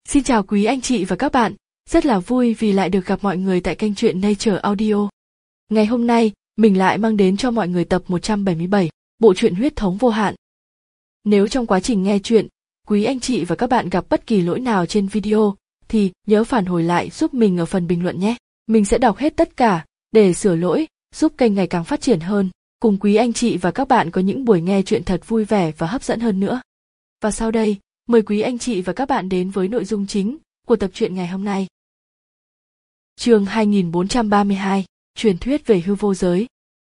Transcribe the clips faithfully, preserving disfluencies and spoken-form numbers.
Xin chào quý anh chị và các bạn, rất là vui vì lại được gặp mọi người tại kênh truyện Nature Audio. Ngày hôm nay, mình lại mang đến cho mọi người tập một trăm bảy mươi bảy, bộ truyện Huyết thống vô hạn. Nếu trong quá trình nghe truyện, quý anh chị và các bạn gặp bất kỳ lỗi nào trên video, thì nhớ phản hồi lại giúp mình ở phần bình luận nhé. Mình sẽ đọc hết tất cả, để sửa lỗi, giúp kênh ngày càng phát triển hơn, cùng quý anh chị và các bạn có những buổi nghe truyện thật vui vẻ và hấp dẫn hơn nữa. Và sau đây, mời quý anh chị và các bạn đến với nội dung chính của tập truyện ngày hôm nay. Chương hai nghìn bốn trăm ba mươi hai, truyền thuyết về hư vô giới.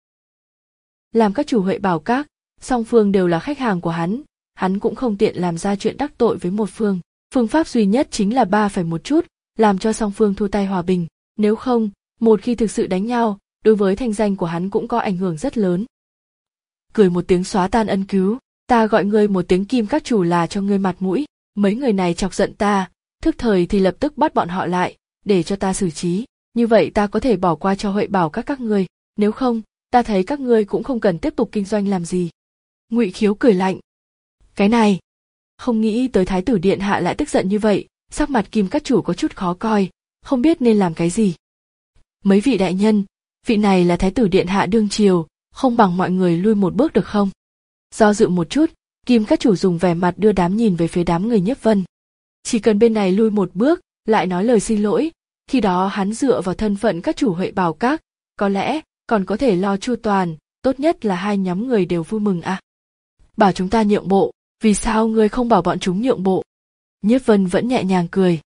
Làm các chủ Huệ Bảo Các, song phương đều là khách hàng của hắn, hắn cũng không tiện làm ra chuyện đắc tội với một phương. Phương pháp duy nhất chính là ba phải một chút, làm cho song phương thu tay hòa bình, nếu không, một khi thực sự đánh nhau, đối với thanh danh của hắn cũng có ảnh hưởng rất lớn. Cười một tiếng xóa tan ân cứu, ta gọi ngươi một tiếng Kim Các chủ là cho ngươi mặt mũi, mấy người này chọc giận ta, thức thời thì lập tức bắt bọn họ lại, để cho ta xử trí, như vậy ta có thể bỏ qua cho Huệ Bảo Các các ngươi, nếu không, ta thấy các ngươi cũng không cần tiếp tục kinh doanh làm gì. Ngụy Khiếu cười lạnh. Cái này, không nghĩ tới Thái tử điện hạ lại tức giận như vậy, sắc mặt Kim Các chủ có chút khó coi, không biết nên làm cái gì. Mấy vị đại nhân, vị này là Thái tử điện hạ đương triều, không bằng mọi người lui một bước được không? Do dự một chút, Kim Các chủ dùng vẻ mặt đưa đám nhìn về phía đám người Nhiếp Vân. Chỉ cần bên này lui một bước, lại nói lời xin lỗi, khi đó hắn dựa vào thân phận các chủ Huệ Bảo Các, có lẽ còn có thể lo chu toàn, tốt nhất là hai nhóm người đều vui mừng à. Bảo chúng ta nhượng bộ, vì sao ngươi không bảo bọn chúng nhượng bộ? Nhiếp Vân vẫn nhẹ nhàng cười.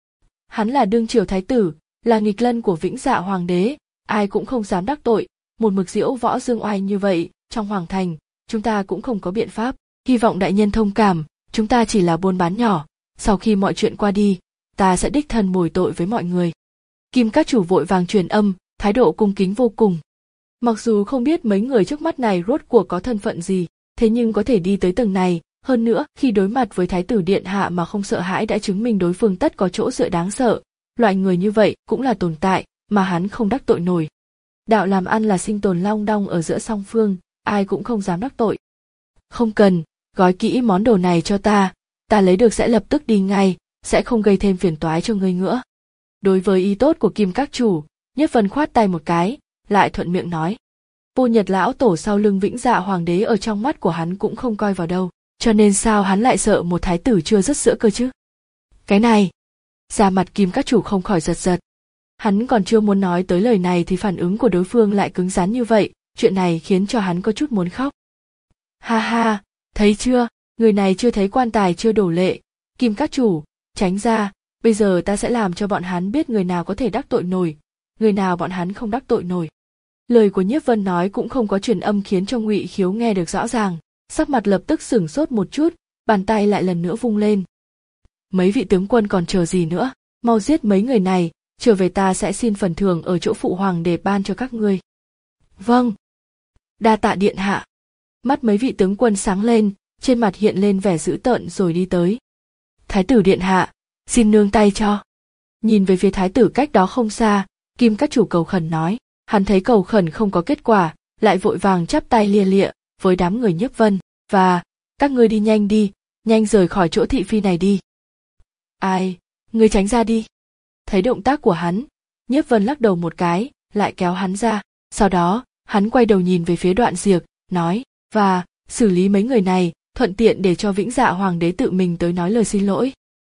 Hắn là đương triều thái tử, là nghịch lân của Vĩnh Dạ hoàng đế, ai cũng không dám đắc tội, một mực diễu võ dương oai như vậy, trong hoàng thành, chúng ta cũng không có biện pháp, hy vọng đại nhân thông cảm, chúng ta chỉ là buôn bán nhỏ, sau khi mọi chuyện qua đi, ta sẽ đích thân bồi tội với mọi người. Kim Các chủ vội vàng truyền âm, thái độ cung kính vô cùng. Mặc dù không biết mấy người trước mắt này rốt cuộc có thân phận gì, thế nhưng có thể đi tới tầng này, hơn nữa khi đối mặt với thái tử điện hạ mà không sợ hãi đã chứng minh đối phương tất có chỗ dựa đáng sợ, loại người như vậy cũng là tồn tại mà hắn không đắc tội nổi. Đạo làm ăn là sinh tồn long đong ở giữa song phương, ai cũng không dám đắc tội. Không cần, gói kỹ món đồ này cho ta, ta lấy được sẽ lập tức đi ngay, sẽ không gây thêm phiền toái cho ngươi nữa. Đối với ý tốt của Kim Các chủ, Nhất Vân khoát tay một cái, lại thuận miệng nói. Vô Nhật lão tổ sau lưng Vĩnh Dạ hoàng đế ở trong mắt của hắn cũng không coi vào đâu, cho nên sao hắn lại sợ một thái tử chưa dứt sữa cơ chứ? Cái này, da mặt Kim Các chủ không khỏi giật giật. Hắn còn chưa muốn nói tới lời này thì phản ứng của đối phương lại cứng rắn như vậy, chuyện này khiến cho hắn có chút muốn khóc. Ha ha, thấy chưa, người này chưa thấy quan tài chưa đổ lệ, Kim Các chủ, tránh ra, bây giờ ta sẽ làm cho bọn hắn biết người nào có thể đắc tội nổi, người nào bọn hắn không đắc tội nổi. Lời của Nhiếp Vân nói cũng không có truyền âm khiến cho Ngụy Khiếu nghe được rõ ràng, sắc mặt lập tức sửng sốt một chút, bàn tay lại lần nữa vung lên. Mấy vị tướng quân còn chờ gì nữa, mau giết mấy người này, trở về ta sẽ xin phần thưởng ở chỗ phụ hoàng để ban cho các ngươi. Vâng. Đa tạ điện hạ. Mắt mấy vị tướng quân sáng lên, trên mặt hiện lên vẻ dữ tợn rồi đi tới. Thái tử điện hạ, xin nương tay cho. Nhìn về phía thái tử cách đó không xa, Kim Các chủ cầu khẩn nói, hắn thấy cầu khẩn không có kết quả, lại vội vàng chắp tay lia lịa với đám người Nhiếp Vân, và, các ngươi đi nhanh đi, nhanh rời khỏi chỗ thị phi này đi. Ai, ngươi tránh ra đi. Thấy động tác của hắn, Nhiếp Vân lắc đầu một cái, lại kéo hắn ra, sau đó, hắn quay đầu nhìn về phía Đoạn Diệc, nói, và, xử lý mấy người này, thuận tiện để cho Vĩnh Dạ hoàng đế tự mình tới nói lời xin lỗi.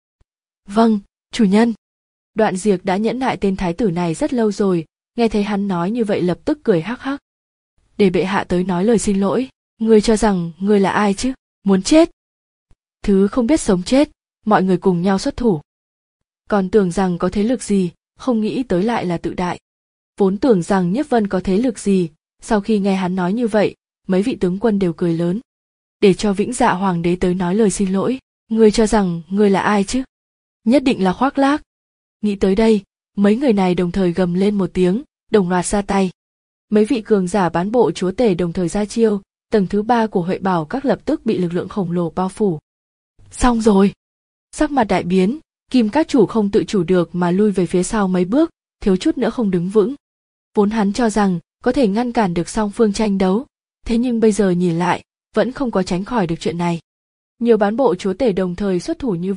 Vâng, chủ nhân. Đoạn Diệc đã nhẫn nại tên thái tử này rất lâu rồi, nghe thấy hắn nói như vậy lập tức cười hắc hắc. Để bệ hạ tới nói lời xin lỗi, ngươi cho rằng ngươi là ai chứ, muốn chết. Thứ không biết sống chết, mọi người cùng nhau xuất thủ. Còn tưởng rằng có thế lực gì, không nghĩ tới lại là tự đại. Vốn tưởng rằng Nhiếp Vân có thế lực gì, sau khi nghe hắn nói như vậy, mấy vị tướng quân đều cười lớn. Để cho Vĩnh Dạ hoàng đế tới nói lời xin lỗi, ngươi cho rằng ngươi là ai chứ? Nhất định là khoác lác. Nghĩ tới đây, mấy người này đồng thời gầm lên một tiếng, đồng loạt ra tay. Mấy vị cường giả bán bộ chúa tể đồng thời ra chiêu, tầng thứ ba của Huệ Bảo Các lập tức bị lực lượng khổng lồ bao phủ. Xong rồi. Sắc mặt đại biến, Kim Các chủ không tự chủ được mà lui về phía sau mấy bước, thiếu chút nữa không đứng vững. Vốn hắn cho rằng có thể ngăn cản được song phương tranh đấu, thế nhưng bây giờ nhìn lại, vẫn không có tránh khỏi được chuyện này. Nhiều bán bộ chúa tể đồng thời xuất thủ như vậy,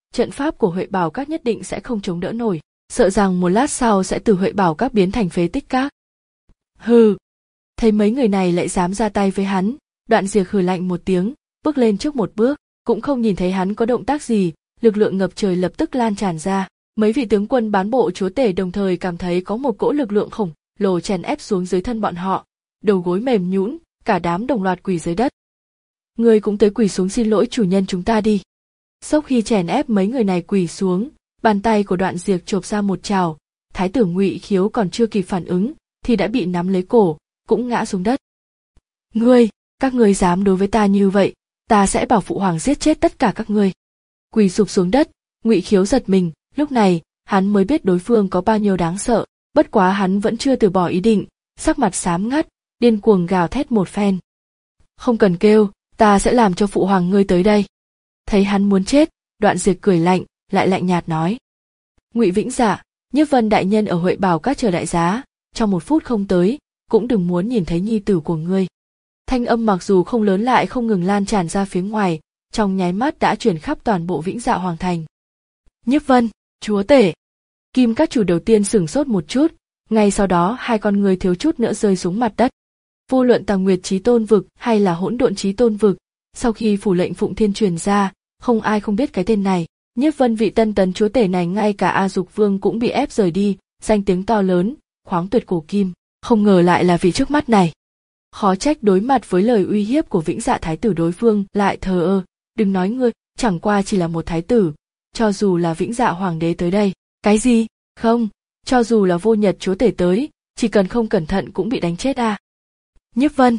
trận pháp của Huệ Bảo Các nhất định sẽ không chống đỡ nổi, sợ rằng một lát sau sẽ từ Huệ Bảo Các biến thành phế tích các. Hừ, thấy mấy người này lại dám ra tay với hắn, Đoạn Diệc hừ lạnh một tiếng, bước lên trước một bước, cũng không nhìn thấy hắn có động tác gì, lực lượng ngập trời lập tức lan tràn ra. Mấy vị tướng quân bán bộ chúa tể đồng thời cảm thấy có một cỗ lực lượng khổng lồ chèn ép xuống dưới thân bọn họ, đầu gối mềm nhũn, cả đám đồng loạt quỳ dưới đất. Ngươi cũng tới quỳ xuống xin lỗi chủ nhân chúng ta đi. Sau khi chèn ép mấy người này quỳ xuống, bàn tay của Đoạn Diệc chộp ra một trào, thái tử Ngụy Khiếu còn chưa kịp phản ứng thì đã bị nắm lấy cổ, cũng ngã xuống đất. Ngươi, các ngươi dám đối với ta như vậy, ta sẽ bảo phụ hoàng giết chết tất cả các ngươi. Quỳ sụp xuống đất, Ngụy Khiếu giật mình, lúc này hắn mới biết đối phương có bao nhiêu đáng sợ, bất quá hắn vẫn chưa từ bỏ ý định, sắc mặt xám ngắt, điên cuồng gào thét một phen. Không cần kêu, ta sẽ làm cho phụ hoàng ngươi tới đây. Thấy hắn muốn chết, Đoạn Diệc cười lạnh, lại lạnh nhạt nói. Ngụy Vĩnh Dạ, Nhiếp Vân đại nhân ở Huệ Bảo Các chờ đại giá, trong một phút không tới, cũng đừng muốn nhìn thấy nhi tử của ngươi. Thanh âm mặc dù không lớn lại không ngừng lan tràn ra phía ngoài, trong nháy mắt đã truyền khắp toàn bộ Vĩnh Dạ Hoàng thành. Nhiếp Vân, chúa tể. Kim Các chủ đầu tiên sửng sốt một chút, ngay sau đó hai con người thiếu chút nữa rơi xuống mặt đất. Vô luận Tà Nguyệt Chí Tôn vực hay là Hỗn Độn Chí Tôn vực, sau khi phủ lệnh Phụng Thiên truyền ra, không ai không biết cái tên này. Nhiếp Vân vị tân tấn chúa tể này ngay cả A Dục Vương cũng bị ép rời đi, danh tiếng to lớn, khoáng tuyệt cổ kim, không ngờ lại là vị trước mắt này. Khó trách đối mặt với lời uy hiếp của Vĩnh Dạ thái tử đối phương lại thờ ơ, đừng nói ngươi, chẳng qua chỉ là một thái tử, cho dù là Vĩnh Dạ hoàng đế tới đây, cái gì? Không, cho dù là Vô Nhật chúa tể tới, chỉ cần không cẩn thận cũng bị đánh chết à. Nhiếp Vân.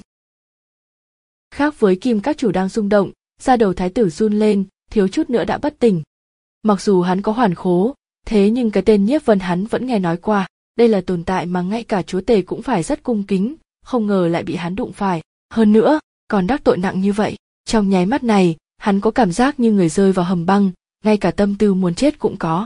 Khác với Kim Các chủ đang rung động, da đầu thái tử run lên, thiếu chút nữa đã bất tỉnh. Mặc dù hắn có hoàn khố, thế nhưng cái tên Nhiếp Vân hắn vẫn nghe nói qua, đây là tồn tại mà ngay cả chúa tể cũng phải rất cung kính, không ngờ lại bị hắn đụng phải, hơn nữa, còn đắc tội nặng như vậy. Trong nháy mắt này, hắn có cảm giác như người rơi vào hầm băng, ngay cả tâm tư muốn chết cũng có.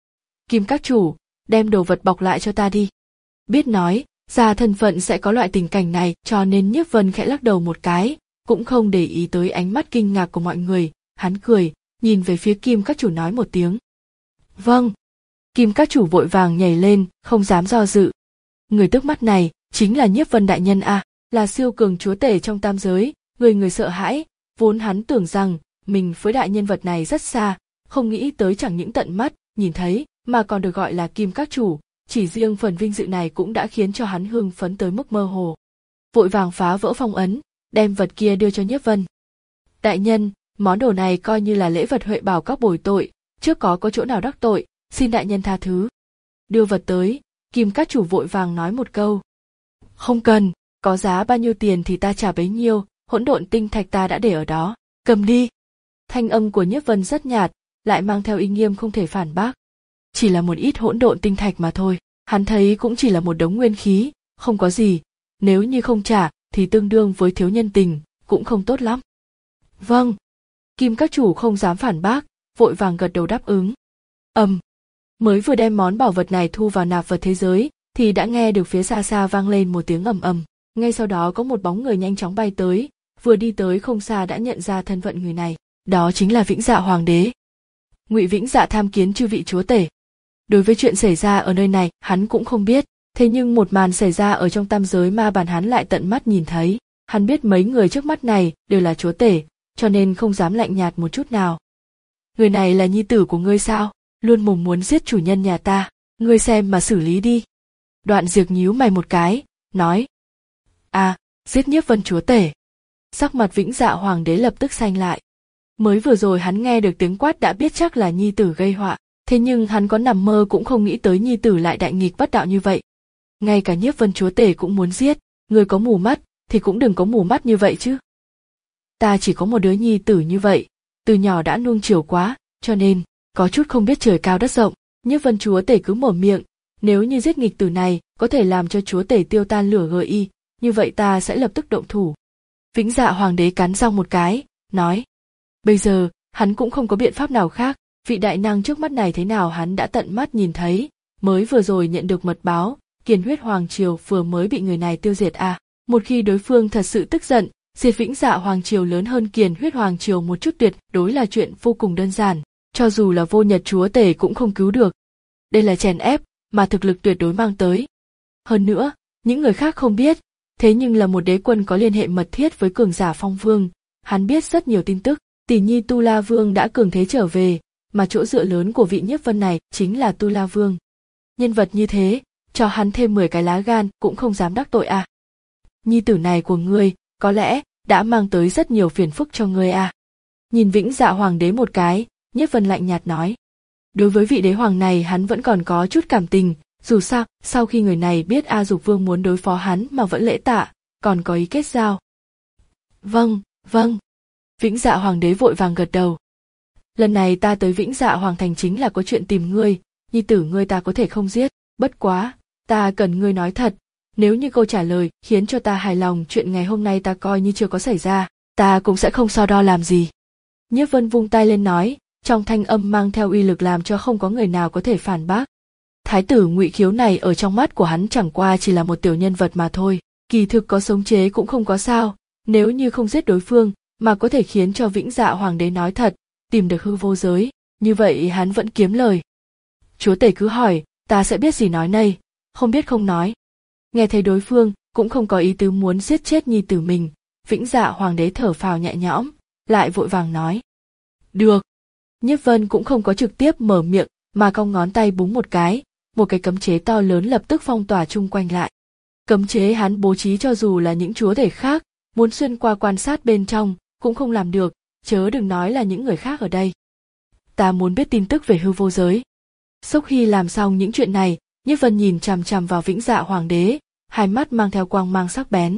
Kim Các chủ, đem đồ vật bọc lại cho ta đi. Biết nói, ra thân phận sẽ có loại tình cảnh này, cho nên Nhiếp Vân khẽ lắc đầu một cái, cũng không để ý tới ánh mắt kinh ngạc của mọi người, hắn cười, nhìn về phía Kim Các chủ nói một tiếng. Vâng. Kim Các chủ vội vàng nhảy lên, không dám do dự. Người trước mắt này, chính là Nhiếp Vân đại nhân à, là siêu cường chúa tể trong tam giới, người người sợ hãi, vốn hắn tưởng rằng, mình với đại nhân vật này rất xa, không nghĩ tới chẳng những tận mắt, nhìn thấy, mà còn được gọi là Kim Các chủ, chỉ riêng phần vinh dự này cũng đã khiến cho hắn hưng phấn tới mức mơ hồ. Vội vàng phá vỡ phong ấn, đem vật kia đưa cho Nhiếp Vân. Đại nhân, món đồ này coi như là lễ vật Huệ Bảo Các bồi tội, trước có có chỗ nào đắc tội, xin đại nhân tha thứ. Đưa vật tới, Kim Các chủ vội vàng nói một câu. Không cần, có giá bao nhiêu tiền thì ta trả bấy nhiêu, hỗn độn tinh thạch ta đã để ở đó, cầm đi. Thanh âm của Nhiếp Vân rất nhạt, lại mang theo uy nghiêm không thể phản bác. Chỉ là một ít hỗn độn tinh thạch mà thôi, hắn thấy cũng chỉ là một đống nguyên khí, không có gì, nếu như không trả thì tương đương với thiếu nhân tình, cũng không tốt lắm. Vâng. Kim Các chủ không dám phản bác, vội vàng gật đầu đáp ứng. Ầm. Um, mới vừa đem món bảo vật này thu vào nạp vật thế giới, thì đã nghe được phía xa xa vang lên một tiếng ầm ầm. Ngay sau đó có một bóng người nhanh chóng bay tới, vừa đi tới không xa đã nhận ra thân phận người này, đó chính là Vĩnh Dạ hoàng đế. Ngụy Vĩnh Dạ tham kiến chư vị chúa tể. Đối với chuyện xảy ra ở nơi này, hắn cũng không biết, thế nhưng một màn xảy ra ở trong tam giới ma bản hắn lại tận mắt nhìn thấy, hắn biết mấy người trước mắt này đều là chúa tể, cho nên không dám lạnh nhạt một chút nào. Người này là nhi tử của ngươi sao? Luôn mồm muốn giết chủ nhân nhà ta, ngươi xem mà xử lý đi. Đoạn Diệc nhíu mày một cái, nói. À, giết Nhiếp Vân chúa tể. Sắc mặt Vĩnh Dạ hoàng đế lập tức xanh lại. Mới vừa rồi hắn nghe được tiếng quát đã biết chắc là nhi tử gây họa, thế nhưng hắn có nằm mơ cũng không nghĩ tới nhi tử lại đại nghịch bất đạo như vậy. Ngay cả Nhiếp Vân chúa tể cũng muốn giết, người có mù mắt thì cũng đừng có mù mắt như vậy chứ. Ta chỉ có một đứa nhi tử như vậy, từ nhỏ đã nuông chiều quá, cho nên có chút không biết trời cao đất rộng. Nhiếp Vân chúa tể cứ mở miệng, nếu như giết nghịch tử này có thể làm cho chúa tể tiêu tan lửa gợi y, như vậy ta sẽ lập tức động thủ. Vĩnh Dạ hoàng đế cắn răng một cái, nói. Bây giờ, hắn cũng không có biện pháp nào khác, vị đại năng trước mắt này thế nào hắn đã tận mắt nhìn thấy, mới vừa rồi nhận được mật báo, Kiền Huyết Hoàng Triều vừa mới bị người này tiêu diệt à. Một khi đối phương thật sự tức giận, diệt Vĩnh Dạ Hoàng Triều lớn hơn Kiền Huyết Hoàng Triều một chút tuyệt đối là chuyện vô cùng đơn giản, cho dù là vô nhật chúa tể cũng không cứu được. Đây là chèn ép mà thực lực tuyệt đối mang tới. Hơn nữa, những người khác không biết, thế nhưng là một đế quân có liên hệ mật thiết với cường giả Phong Vương, hắn biết rất nhiều tin tức, tỷ nhi Tu La Vương đã cường thế trở về, mà chỗ dựa lớn của vị Nhiếp Vân này chính là Tu La Vương. Nhân vật như thế, cho hắn thêm mười cái lá gan cũng không dám đắc tội à. Nhi tử này của ngươi, có lẽ, đã mang tới rất nhiều phiền phức cho ngươi à. Nhìn Vĩnh Dạ Hoàng đế một cái, Nhiếp Vân lạnh nhạt nói. Đối với vị đế hoàng này hắn vẫn còn có chút cảm tình, dù sao, sau khi người này biết A Dục Vương muốn đối phó hắn mà vẫn lễ tạ, còn có ý kết giao. Vâng, vâng. Vĩnh Dạ Hoàng đế vội vàng gật đầu. Lần này ta tới Vĩnh Dạ Hoàng thành chính là có chuyện tìm ngươi, nhi tử ngươi ta có thể không giết, bất quá, ta cần ngươi nói thật, nếu như câu trả lời khiến cho ta hài lòng chuyện ngày hôm nay ta coi như chưa có xảy ra, ta cũng sẽ không so đo làm gì. Nhiếp Vân vung tay lên nói, trong thanh âm mang theo uy lực làm cho không có người nào có thể phản bác. Thái tử Ngụy Khiếu này ở trong mắt của hắn chẳng qua chỉ là một tiểu nhân vật mà thôi, kỳ thực có sống chế cũng không có sao, nếu như không giết đối phương mà có thể khiến cho Vĩnh Dạ Hoàng đế nói thật, tìm được hư vô giới, như vậy hắn vẫn kiếm lời. Chúa tể cứ hỏi, ta sẽ biết gì nói nấy, không biết không nói. Nghe thấy đối phương cũng không có ý tứ muốn giết chết nhi tử mình, Vĩnh Dạ Hoàng đế thở phào nhẹ nhõm, lại vội vàng nói. Được. Nhiếp Vân cũng không có trực tiếp mở miệng, mà cong ngón tay búng một cái, một cái cấm chế to lớn lập tức phong tỏa chung quanh lại. Cấm chế hắn bố trí cho dù là những chúa tể khác, muốn xuyên qua quan sát bên trong, cũng không làm được, chớ đừng nói là những người khác ở đây. Ta muốn biết tin tức về hư vô giới. Sau khi làm xong những chuyện này, Nhiếp Vân nhìn chằm chằm vào Vĩnh Dạ Hoàng đế, hai mắt mang theo quang mang sắc bén.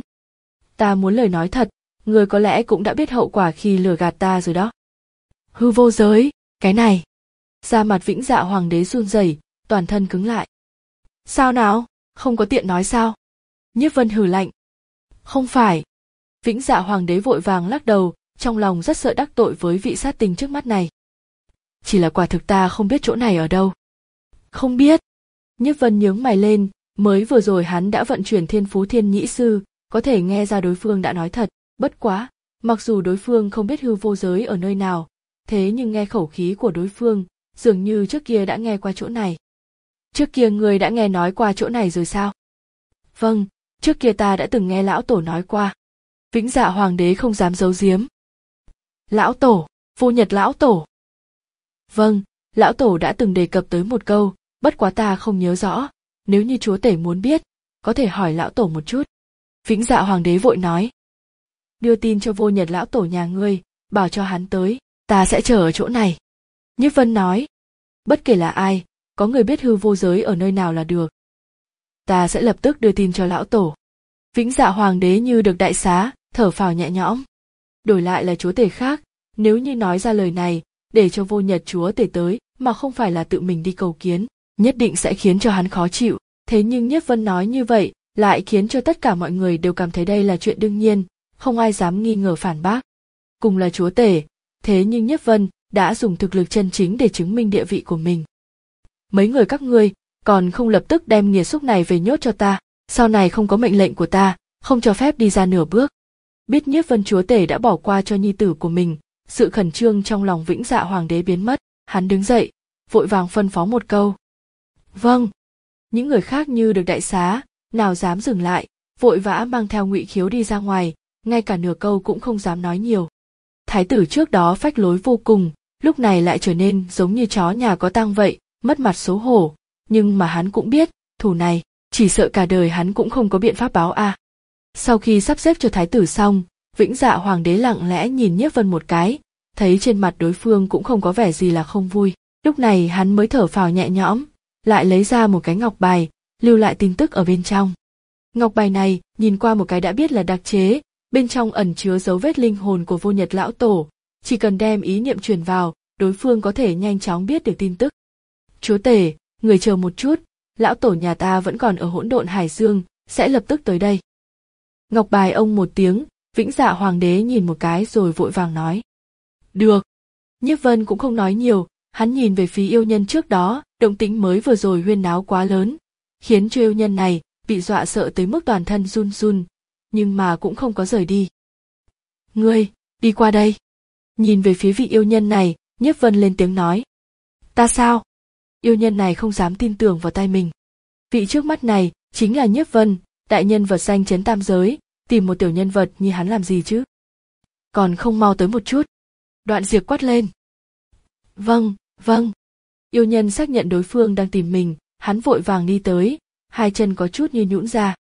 Ta muốn lời nói thật, người có lẽ cũng đã biết hậu quả khi lừa gạt ta rồi đó. Hư vô giới, cái này. Da mặt Vĩnh Dạ Hoàng đế run rẩy, toàn thân cứng lại. Sao nào, không có tiện nói sao? Nhiếp Vân hừ lạnh. Không phải. Vĩnh Dạ Hoàng đế vội vàng lắc đầu, trong lòng rất sợ đắc tội với vị sát tinh trước mắt này. Chỉ là quả thực ta không biết chỗ này ở đâu. Không biết. Nhiếp Vân nhướng mày lên, mới vừa rồi hắn đã vận chuyển thiên phú thiên nhĩ sư, có thể nghe ra đối phương đã nói thật, bất quá, mặc dù đối phương không biết hư vô giới ở nơi nào, thế nhưng nghe khẩu khí của đối phương, dường như trước kia đã nghe qua chỗ này. Trước kia người đã nghe nói qua chỗ này rồi sao? Vâng, trước kia ta đã từng nghe lão tổ nói qua. Vĩnh Dạ Hoàng đế không dám giấu giếm. Lão tổ, Vô Nhật lão tổ. Vâng, lão tổ đã từng đề cập tới một câu, bất quá ta không nhớ rõ, nếu như chúa tể muốn biết, có thể hỏi lão tổ một chút. Vĩnh Dạ Hoàng đế vội nói. Đưa tin cho Vô Nhật lão tổ nhà ngươi, bảo cho hắn tới, ta sẽ chờ ở chỗ này. Nhiếp Vân nói. Bất kể là ai, có người biết hư vô giới ở nơi nào là được. Ta sẽ lập tức đưa tin cho lão tổ. Vĩnh Dạ Hoàng đế như được đại xá, thở phào nhẹ nhõm. Đổi lại là chúa tể khác, nếu như nói ra lời này, để cho Vô Nhật chúa tể tới, mà không phải là tự mình đi cầu kiến, nhất định sẽ khiến cho hắn khó chịu. Thế nhưng Nhiếp Vân nói như vậy, lại khiến cho tất cả mọi người đều cảm thấy đây là chuyện đương nhiên, không ai dám nghi ngờ phản bác. Cùng là chúa tể, thế nhưng Nhiếp Vân đã dùng thực lực chân chính để chứng minh địa vị của mình. Mấy người các ngươi còn không lập tức đem nghiệt xúc này về nhốt cho ta, sau này không có mệnh lệnh của ta, không cho phép đi ra nửa bước. Biết Nhiếp Vân chúa tể đã bỏ qua cho nhi tử của mình, sự khẩn trương trong lòng Vĩnh Dạ Hoàng đế biến mất, hắn đứng dậy, vội vàng phân phó một câu. Vâng. Những người khác như được đại xá, nào dám dừng lại, vội vã mang theo Ngụy Khiếu đi ra ngoài, ngay cả nửa câu cũng không dám nói nhiều. Thái tử trước đó phách lối vô cùng, lúc này lại trở nên giống như chó nhà có tang vậy, mất mặt xấu hổ, nhưng mà hắn cũng biết, thù này, chỉ sợ cả đời hắn cũng không có biện pháp báo a. À. Sau khi sắp xếp cho thái tử xong, Vĩnh Dạ Hoàng đế lặng lẽ nhìn Nhiếp Vân một cái, thấy trên mặt đối phương cũng không có vẻ gì là không vui, lúc này hắn mới thở phào nhẹ nhõm, lại lấy ra một cái ngọc bài, lưu lại tin tức ở bên trong. Ngọc bài này, nhìn qua một cái đã biết là đặc chế, bên trong ẩn chứa dấu vết linh hồn của Vô Nhật lão tổ, chỉ cần đem ý niệm truyền vào, đối phương có thể nhanh chóng biết được tin tức. Chúa tể, người chờ một chút, lão tổ nhà ta vẫn còn ở Hỗn Độn Hải Dương, sẽ lập tức tới đây. Ngọc bài ông một tiếng, Vĩnh Dạ Hoàng đế nhìn một cái rồi vội vàng nói. Được. Nhiếp Vân cũng không nói nhiều, hắn nhìn về phía yêu nhân trước đó, động tĩnh mới vừa rồi huyên náo quá lớn, khiến cho yêu nhân này bị dọa sợ tới mức toàn thân run run, nhưng mà cũng không có rời đi. Ngươi, đi qua đây. Nhìn về phía vị yêu nhân này, Nhiếp Vân lên tiếng nói. Ta sao? Yêu nhân này không dám tin tưởng vào tai mình. Vị trước mắt này chính là Nhiếp Vân, đại nhân vật danh chấn tam giới, tìm một tiểu nhân vật như hắn làm gì chứ? Còn không mau tới một chút. Đoạn Diệp quát lên. Vâng, vâng. Yêu nhân xác nhận đối phương đang tìm mình, hắn vội vàng đi tới, hai chân có chút như nhũn ra.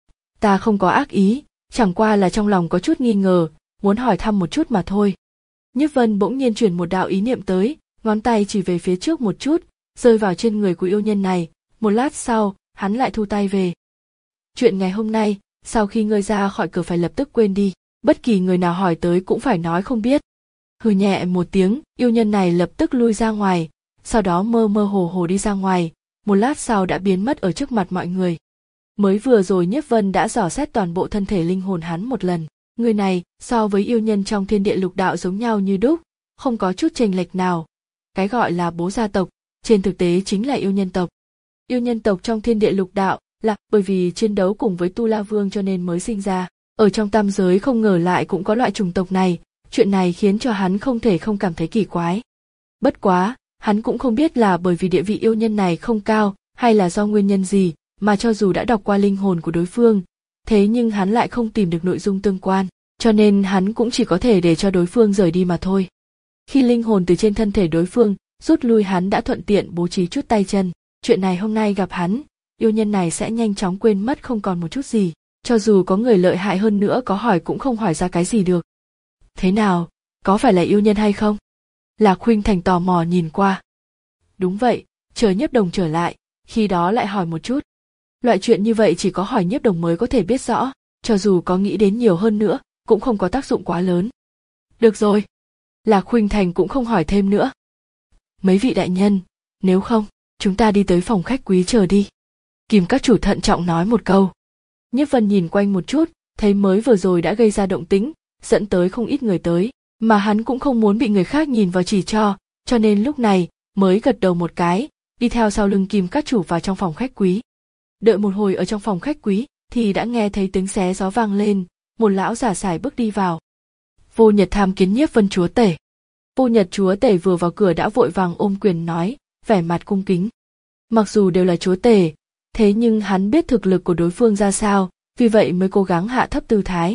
Ta không có ác ý, chẳng qua là trong lòng có chút nghi ngờ, muốn hỏi thăm một chút mà thôi. Nhiếp Vân bỗng nhiên chuyển một đạo ý niệm tới, ngón tay chỉ về phía trước một chút, rơi vào trên người của yêu nhân này, một lát sau, hắn lại thu tay về. Chuyện ngày hôm nay, sau khi ngươi ra khỏi cửa phải lập tức quên đi, bất kỳ người nào hỏi tới cũng phải nói không biết. Hừ nhẹ một tiếng, yêu nhân này lập tức lui ra ngoài, sau đó mơ mơ hồ hồ đi ra ngoài, một lát sau đã biến mất ở trước mặt mọi người. Mới vừa rồi Nhiếp Vân đã dò xét toàn bộ thân thể linh hồn hắn một lần, người này so với yêu nhân trong thiên địa lục đạo giống nhau như đúc, không có chút chênh lệch nào. Cái gọi là bố gia tộc, trên thực tế chính là yêu nhân tộc. Yêu nhân tộc trong thiên địa lục đạo là bởi vì chiến đấu cùng với Tu La Vương cho nên mới sinh ra. Ở trong tam giới không ngờ lại cũng có loại chủng tộc này, chuyện này khiến cho hắn không thể không cảm thấy kỳ quái. Bất quá, hắn cũng không biết là bởi vì địa vị yêu nhân này không cao, hay là do nguyên nhân gì, mà cho dù đã đọc qua linh hồn của đối phương, thế nhưng hắn lại không tìm được nội dung tương quan, cho nên hắn cũng chỉ có thể để cho đối phương rời đi mà thôi. Khi linh hồn từ trên thân thể đối phương rút lui, hắn đã thuận tiện bố trí chút tay chân, chuyện này hôm nay gặp hắn, yêu nhân này sẽ nhanh chóng quên mất không còn một chút gì, cho dù có người lợi hại hơn nữa có hỏi cũng không hỏi ra cái gì được. Thế nào, có phải là yêu nhân hay không? Lạc Khuynh Thành tò mò nhìn qua. Đúng vậy, chờ Nhiếp Đồng trở lại, khi đó lại hỏi một chút. Loại chuyện như vậy chỉ có hỏi Nhiếp Đồng mới có thể biết rõ, cho dù có nghĩ đến nhiều hơn nữa, cũng không có tác dụng quá lớn. Được rồi. Lạc Khuynh Thành cũng không hỏi thêm nữa. Mấy vị đại nhân, nếu không, chúng ta đi tới phòng khách quý chờ đi. Kim các chủ thận trọng nói một câu. Nhiếp Vân nhìn quanh một chút, thấy mới vừa rồi đã gây ra động tĩnh, dẫn tới không ít người tới, mà hắn cũng không muốn bị người khác nhìn vào chỉ cho, cho nên lúc này mới gật đầu một cái, đi theo sau lưng Kim các chủ vào trong phòng khách quý. Đợi một hồi ở trong phòng khách quý, thì đã nghe thấy tiếng xé gió vang lên, một lão giả sải bước đi vào. Vô Nhật tham kiến Nhiếp Vân chúa tể. Vô Nhật chúa tể vừa vào cửa đã vội vàng ôm quyền nói, vẻ mặt cung kính. Mặc dù đều là chúa tể, thế nhưng hắn biết thực lực của đối phương ra sao, vì vậy mới cố gắng hạ thấp tư thái.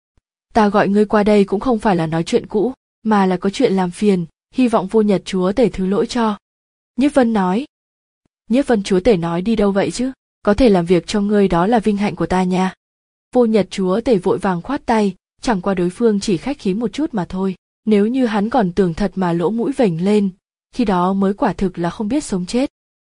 Ta gọi ngươi qua đây cũng không phải là nói chuyện cũ, mà là có chuyện làm phiền, hy vọng Vô Nhật chúa tể thứ lỗi cho. Nhiếp Vân nói. Nhiếp Vân chúa tể nói đi đâu vậy chứ, có thể làm việc cho ngươi đó là vinh hạnh của ta nha. Vô Nhật chúa tể vội vàng khoát tay, chẳng qua đối phương chỉ khách khí một chút mà thôi, nếu như hắn còn tưởng thật mà lỗ mũi vểnh lên, khi đó mới quả thực là không biết sống chết.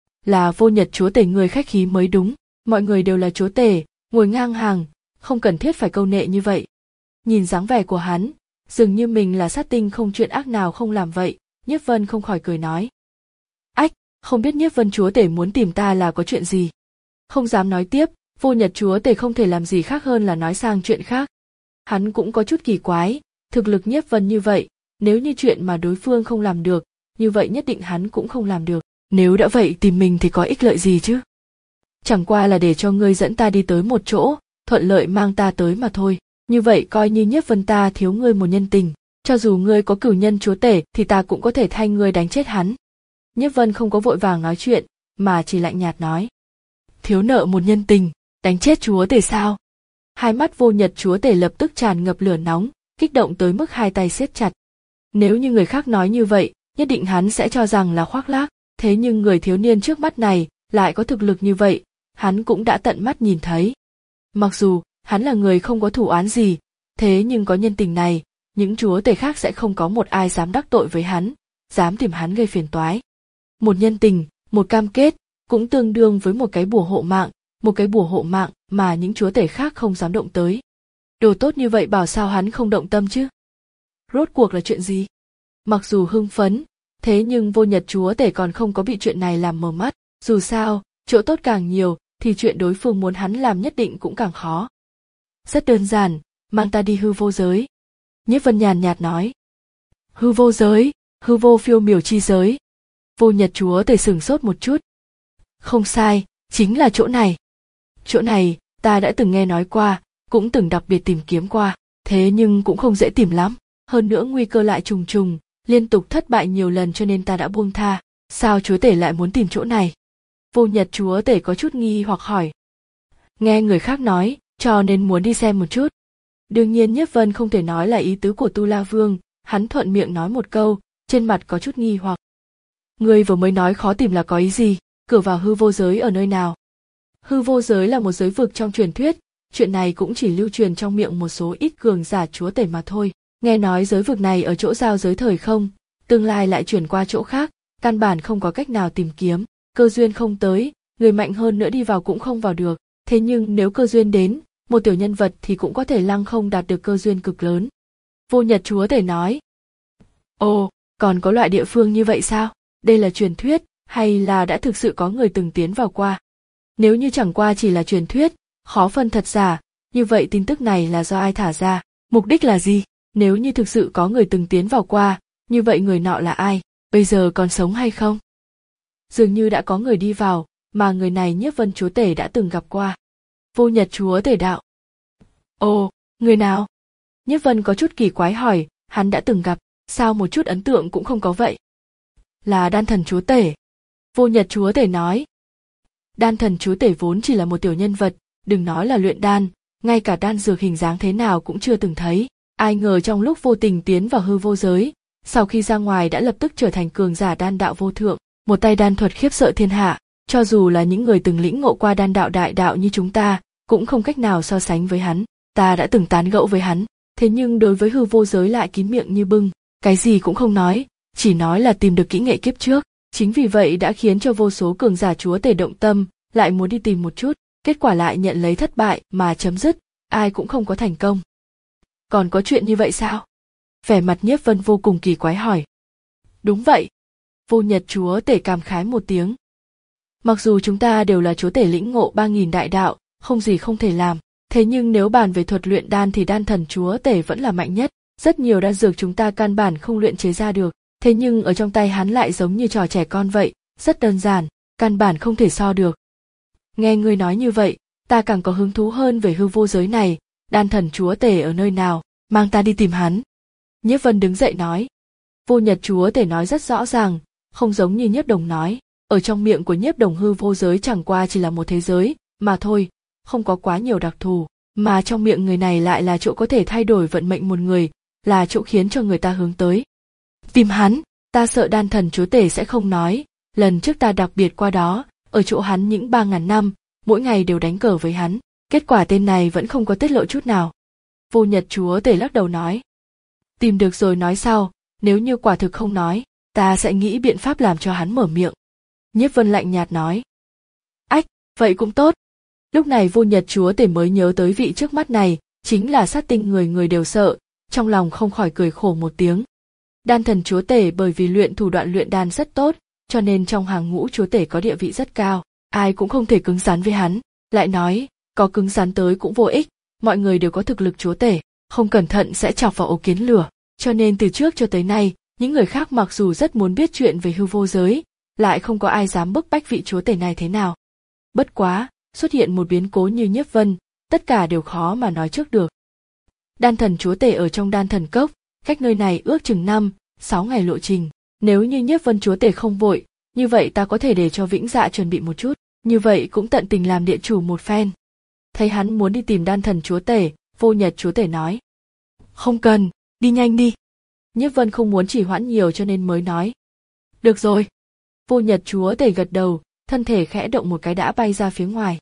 Là Vô Nhật chúa tể người khách khí mới đúng, mọi người đều là chúa tể, ngồi ngang hàng, không cần thiết phải câu nệ như vậy. Nhìn dáng vẻ của hắn, dường như mình là sát tinh không chuyện ác nào không làm vậy, Nhiếp Vân không khỏi cười nói. Ách, không biết Nhiếp Vân chúa tể muốn tìm ta là có chuyện gì? Không dám nói tiếp, Vô Nhật chúa tể không thể làm gì khác hơn là nói sang chuyện khác. Hắn cũng có chút kỳ quái, thực lực Nhiếp Vân như vậy, nếu như chuyện mà đối phương không làm được, như vậy nhất định hắn cũng không làm được. Nếu đã vậy tìm mình thì có ích lợi gì chứ? Chẳng qua là để cho ngươi dẫn ta đi tới một chỗ, thuận lợi mang ta tới mà thôi. Như vậy coi như Nhiếp Vân ta thiếu ngươi một nhân tình, cho dù ngươi có cửu nhân chúa tể thì ta cũng có thể thay ngươi đánh chết hắn. Nhiếp Vân không có vội vàng nói chuyện, mà chỉ lạnh nhạt nói. Thiếu nợ một nhân tình, đánh chết chúa tể sao? Hai mắt Vô Nhật chúa tể lập tức tràn ngập lửa nóng, kích động tới mức hai tay siết chặt. Nếu như người khác nói như vậy, nhất định hắn sẽ cho rằng là khoác lác, thế nhưng người thiếu niên trước mắt này lại có thực lực như vậy, hắn cũng đã tận mắt nhìn thấy. Mặc dù hắn là người không có thủ oán gì, thế nhưng có nhân tình này, những chúa tể khác sẽ không có một ai dám đắc tội với hắn, dám tìm hắn gây phiền toái. Một nhân tình, một cam kết, cũng tương đương với một cái bùa hộ mạng, một cái bùa hộ mạng mà những chúa tể khác không dám động tới. Đồ tốt như vậy bảo sao hắn không động tâm chứ? Rốt cuộc là chuyện gì? Mặc dù hưng phấn, thế nhưng Vô Nhật chúa tể còn không có bị chuyện này làm mờ mắt, dù sao, chỗ tốt càng nhiều, thì chuyện đối phương muốn hắn làm nhất định cũng càng khó. Rất đơn giản, mang ta đi hư vô giới. Nhiếp Vân nhàn nhạt nói. Hư vô giới, hư vô phiêu miểu chi giới. Vô Nhật chúa tể sửng sốt một chút. Không sai, chính là chỗ này. Chỗ này, ta đã từng nghe nói qua, cũng từng đặc biệt tìm kiếm qua, thế nhưng cũng không dễ tìm lắm, hơn nữa nguy cơ lại trùng trùng, liên tục thất bại nhiều lần cho nên ta đã buông tha. Sao chúa tể lại muốn tìm chỗ này? Vô Nhật chúa tể có chút nghi hoặc hỏi. Nghe người khác nói, cho nên muốn đi xem một chút. Đương nhiên Nhiếp Vân không thể nói là ý tứ của Tu La Vương, hắn thuận miệng nói một câu, trên mặt có chút nghi hoặc. Ngươi vừa mới nói khó tìm là có ý gì? Cửa vào hư vô giới ở nơi nào? Hư vô giới là một giới vực trong truyền thuyết, chuyện này cũng chỉ lưu truyền trong miệng một số ít cường giả chúa tể mà thôi. Nghe nói giới vực này ở chỗ giao giới thời không, tương lai lại chuyển qua chỗ khác, căn bản không có cách nào tìm kiếm, cơ duyên không tới, người mạnh hơn nữa đi vào cũng không vào được. Thế nhưng nếu cơ duyên đến, một tiểu nhân vật thì cũng có thể lăng không đạt được cơ duyên cực lớn. Vô Nhật chúa tể nói. Ồ, còn có loại địa phương như vậy sao? Đây là truyền thuyết, hay là đã thực sự có người từng tiến vào qua? Nếu như chẳng qua chỉ là truyền thuyết, khó phân thật giả, như vậy tin tức này là do ai thả ra, mục đích là gì? Nếu như thực sự có người từng tiến vào qua, như vậy người nọ là ai, bây giờ còn sống hay không? Dường như đã có người đi vào, mà người này Nhiếp Vân chúa tể đã từng gặp qua. Vô Nhật chúa tể đạo. Ồ, người nào? Nhiếp Vân có chút kỳ quái hỏi, hắn đã từng gặp, sao một chút ấn tượng cũng không có vậy? Là Đan Thần chúa tể. Vô Nhật chúa tể nói. Đan Thần chúa tể vốn chỉ là một tiểu nhân vật, đừng nói là luyện đan, ngay cả đan dược hình dáng thế nào cũng chưa từng thấy. Ai ngờ trong lúc vô tình tiến vào hư vô giới, sau khi ra ngoài đã lập tức trở thành cường giả đan đạo vô thượng, một tay đan thuật khiếp sợ thiên hạ, cho dù là những người từng lĩnh ngộ qua đan đạo đại đạo như chúng ta, cũng không cách nào so sánh với hắn. Ta đã từng tán gẫu với hắn, thế nhưng đối với hư vô giới lại kín miệng như bưng, cái gì cũng không nói, chỉ nói là tìm được kỹ nghệ kiếp trước. Chính vì vậy đã khiến cho vô số cường giả chúa tể động tâm, lại muốn đi tìm một chút, kết quả lại nhận lấy thất bại mà chấm dứt, ai cũng không có thành công. Còn có chuyện như vậy sao? Vẻ mặt Nhiếp Vân vô cùng kỳ quái hỏi. Đúng vậy. Vô Nhật chúa tể cảm khái một tiếng. Mặc dù chúng ta đều là chúa tể lĩnh ngộ ba nghìn đại đạo, không gì không thể làm, thế nhưng nếu bàn về thuật luyện đan thì Đan Thần chúa tể vẫn là mạnh nhất, rất nhiều đan dược chúng ta căn bản không luyện chế ra được, thế nhưng ở trong tay hắn lại giống như trò trẻ con vậy, rất đơn giản, căn bản không thể so được. Nghe ngươi nói như vậy, ta càng có hứng thú hơn về hư vô giới này, Đan Thần chúa tể ở nơi nào, mang ta đi tìm hắn. Nhiếp Vân đứng dậy nói. Vô Nhật chúa tể nói rất rõ ràng, không giống như Nhiếp Đồng nói, ở trong miệng của Nhiếp Đồng hư vô giới chẳng qua chỉ là một thế giới mà thôi, không có quá nhiều đặc thù, mà trong miệng người này lại là chỗ có thể thay đổi vận mệnh một người, là chỗ khiến cho người ta hướng tới. Tìm hắn, ta sợ Đan Thần chúa tể sẽ không nói, lần trước ta đặc biệt qua đó, ở chỗ hắn những ba ngàn năm, mỗi ngày đều đánh cờ với hắn, kết quả tên này vẫn không có tiết lộ chút nào. Vô Nhật chúa tể lắc đầu nói. Tìm được rồi nói sau, nếu như quả thực không nói, ta sẽ nghĩ biện pháp làm cho hắn mở miệng. Nhiếp Vân lạnh nhạt nói. Ách, vậy cũng tốt. Lúc này Vô Nhật chúa tể mới nhớ tới vị trước mắt này, chính là sát tinh người người đều sợ, trong lòng không khỏi cười khổ một tiếng. Đan Thần chúa tể bởi vì luyện thủ đoạn luyện đan rất tốt, cho nên trong hàng ngũ chúa tể có địa vị rất cao, ai cũng không thể cứng rắn với hắn. Lại nói, có cứng rắn tới cũng vô ích, mọi người đều có thực lực chúa tể, không cẩn thận sẽ chọc vào ổ kiến lửa, cho nên từ trước cho tới nay, những người khác mặc dù rất muốn biết chuyện về hư vô giới, lại không có ai dám bức bách vị chúa tể này thế nào. Bất quá, xuất hiện một biến cố như Nhiếp Vân, tất cả đều khó mà nói trước được. Đan Thần chúa tể ở trong Đan Thần cốc, cách nơi này ước chừng năm, sáu ngày lộ trình. Nếu như Nhiếp Vân chúa tể không vội, như vậy ta có thể để cho Vĩnh Dạ chuẩn bị một chút, như vậy cũng tận tình làm địa chủ một phen. Thấy hắn muốn đi tìm Đan Thần chúa tể, Vô Nhật chúa tể nói. Không cần, đi nhanh đi. Nhiếp Vân không muốn chỉ hoãn nhiều cho nên mới nói. Được rồi. Vô Nhật chúa tể gật đầu, thân thể khẽ động một cái đã bay ra phía ngoài.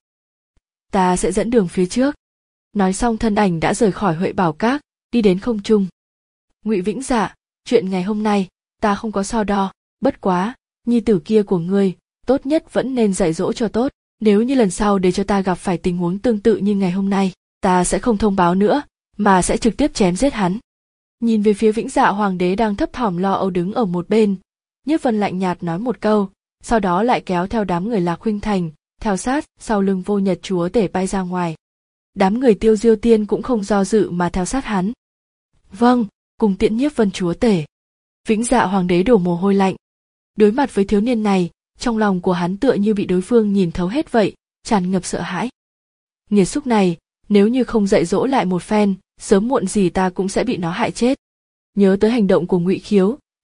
Ta sẽ dẫn đường phía trước. Nói xong thân ảnh đã rời khỏi Huệ Bảo Các, đi đến không trung. Ngụy Vĩnh Dạ, chuyện ngày hôm nay, ta không có so đo, bất quá, nhi tử kia của ngươi, tốt nhất vẫn nên dạy dỗ cho tốt, nếu như lần sau để cho ta gặp phải tình huống tương tự như ngày hôm nay, ta sẽ không thông báo nữa, mà sẽ trực tiếp chém giết hắn. Nhìn về phía Vĩnh Dạ hoàng đế đang thấp thỏm lo âu đứng ở một bên, Nhiếp Vân lạnh nhạt nói một câu, sau đó lại kéo theo đám người Lạc Huynh Thành, theo sát sau lưng Vô Nhật chúa tể bay ra ngoài. Đám người Tiêu Diêu Tiên cũng không do dự mà theo sát hắn. Vâng, cùng tiễn Nhiếp Vân chúa tể. Vĩnh Dạ hoàng đế đổ mồ hôi lạnh. Đối mặt với thiếu niên này, trong lòng của hắn tựa như bị đối phương nhìn thấu hết vậy, tràn ngập sợ hãi. Nghiệt xúc này, nếu như không dạy dỗ lại một phen, sớm muộn gì ta cũng sẽ bị nó hại chết. Nhớ tới hành động của Ngụy Khiếu,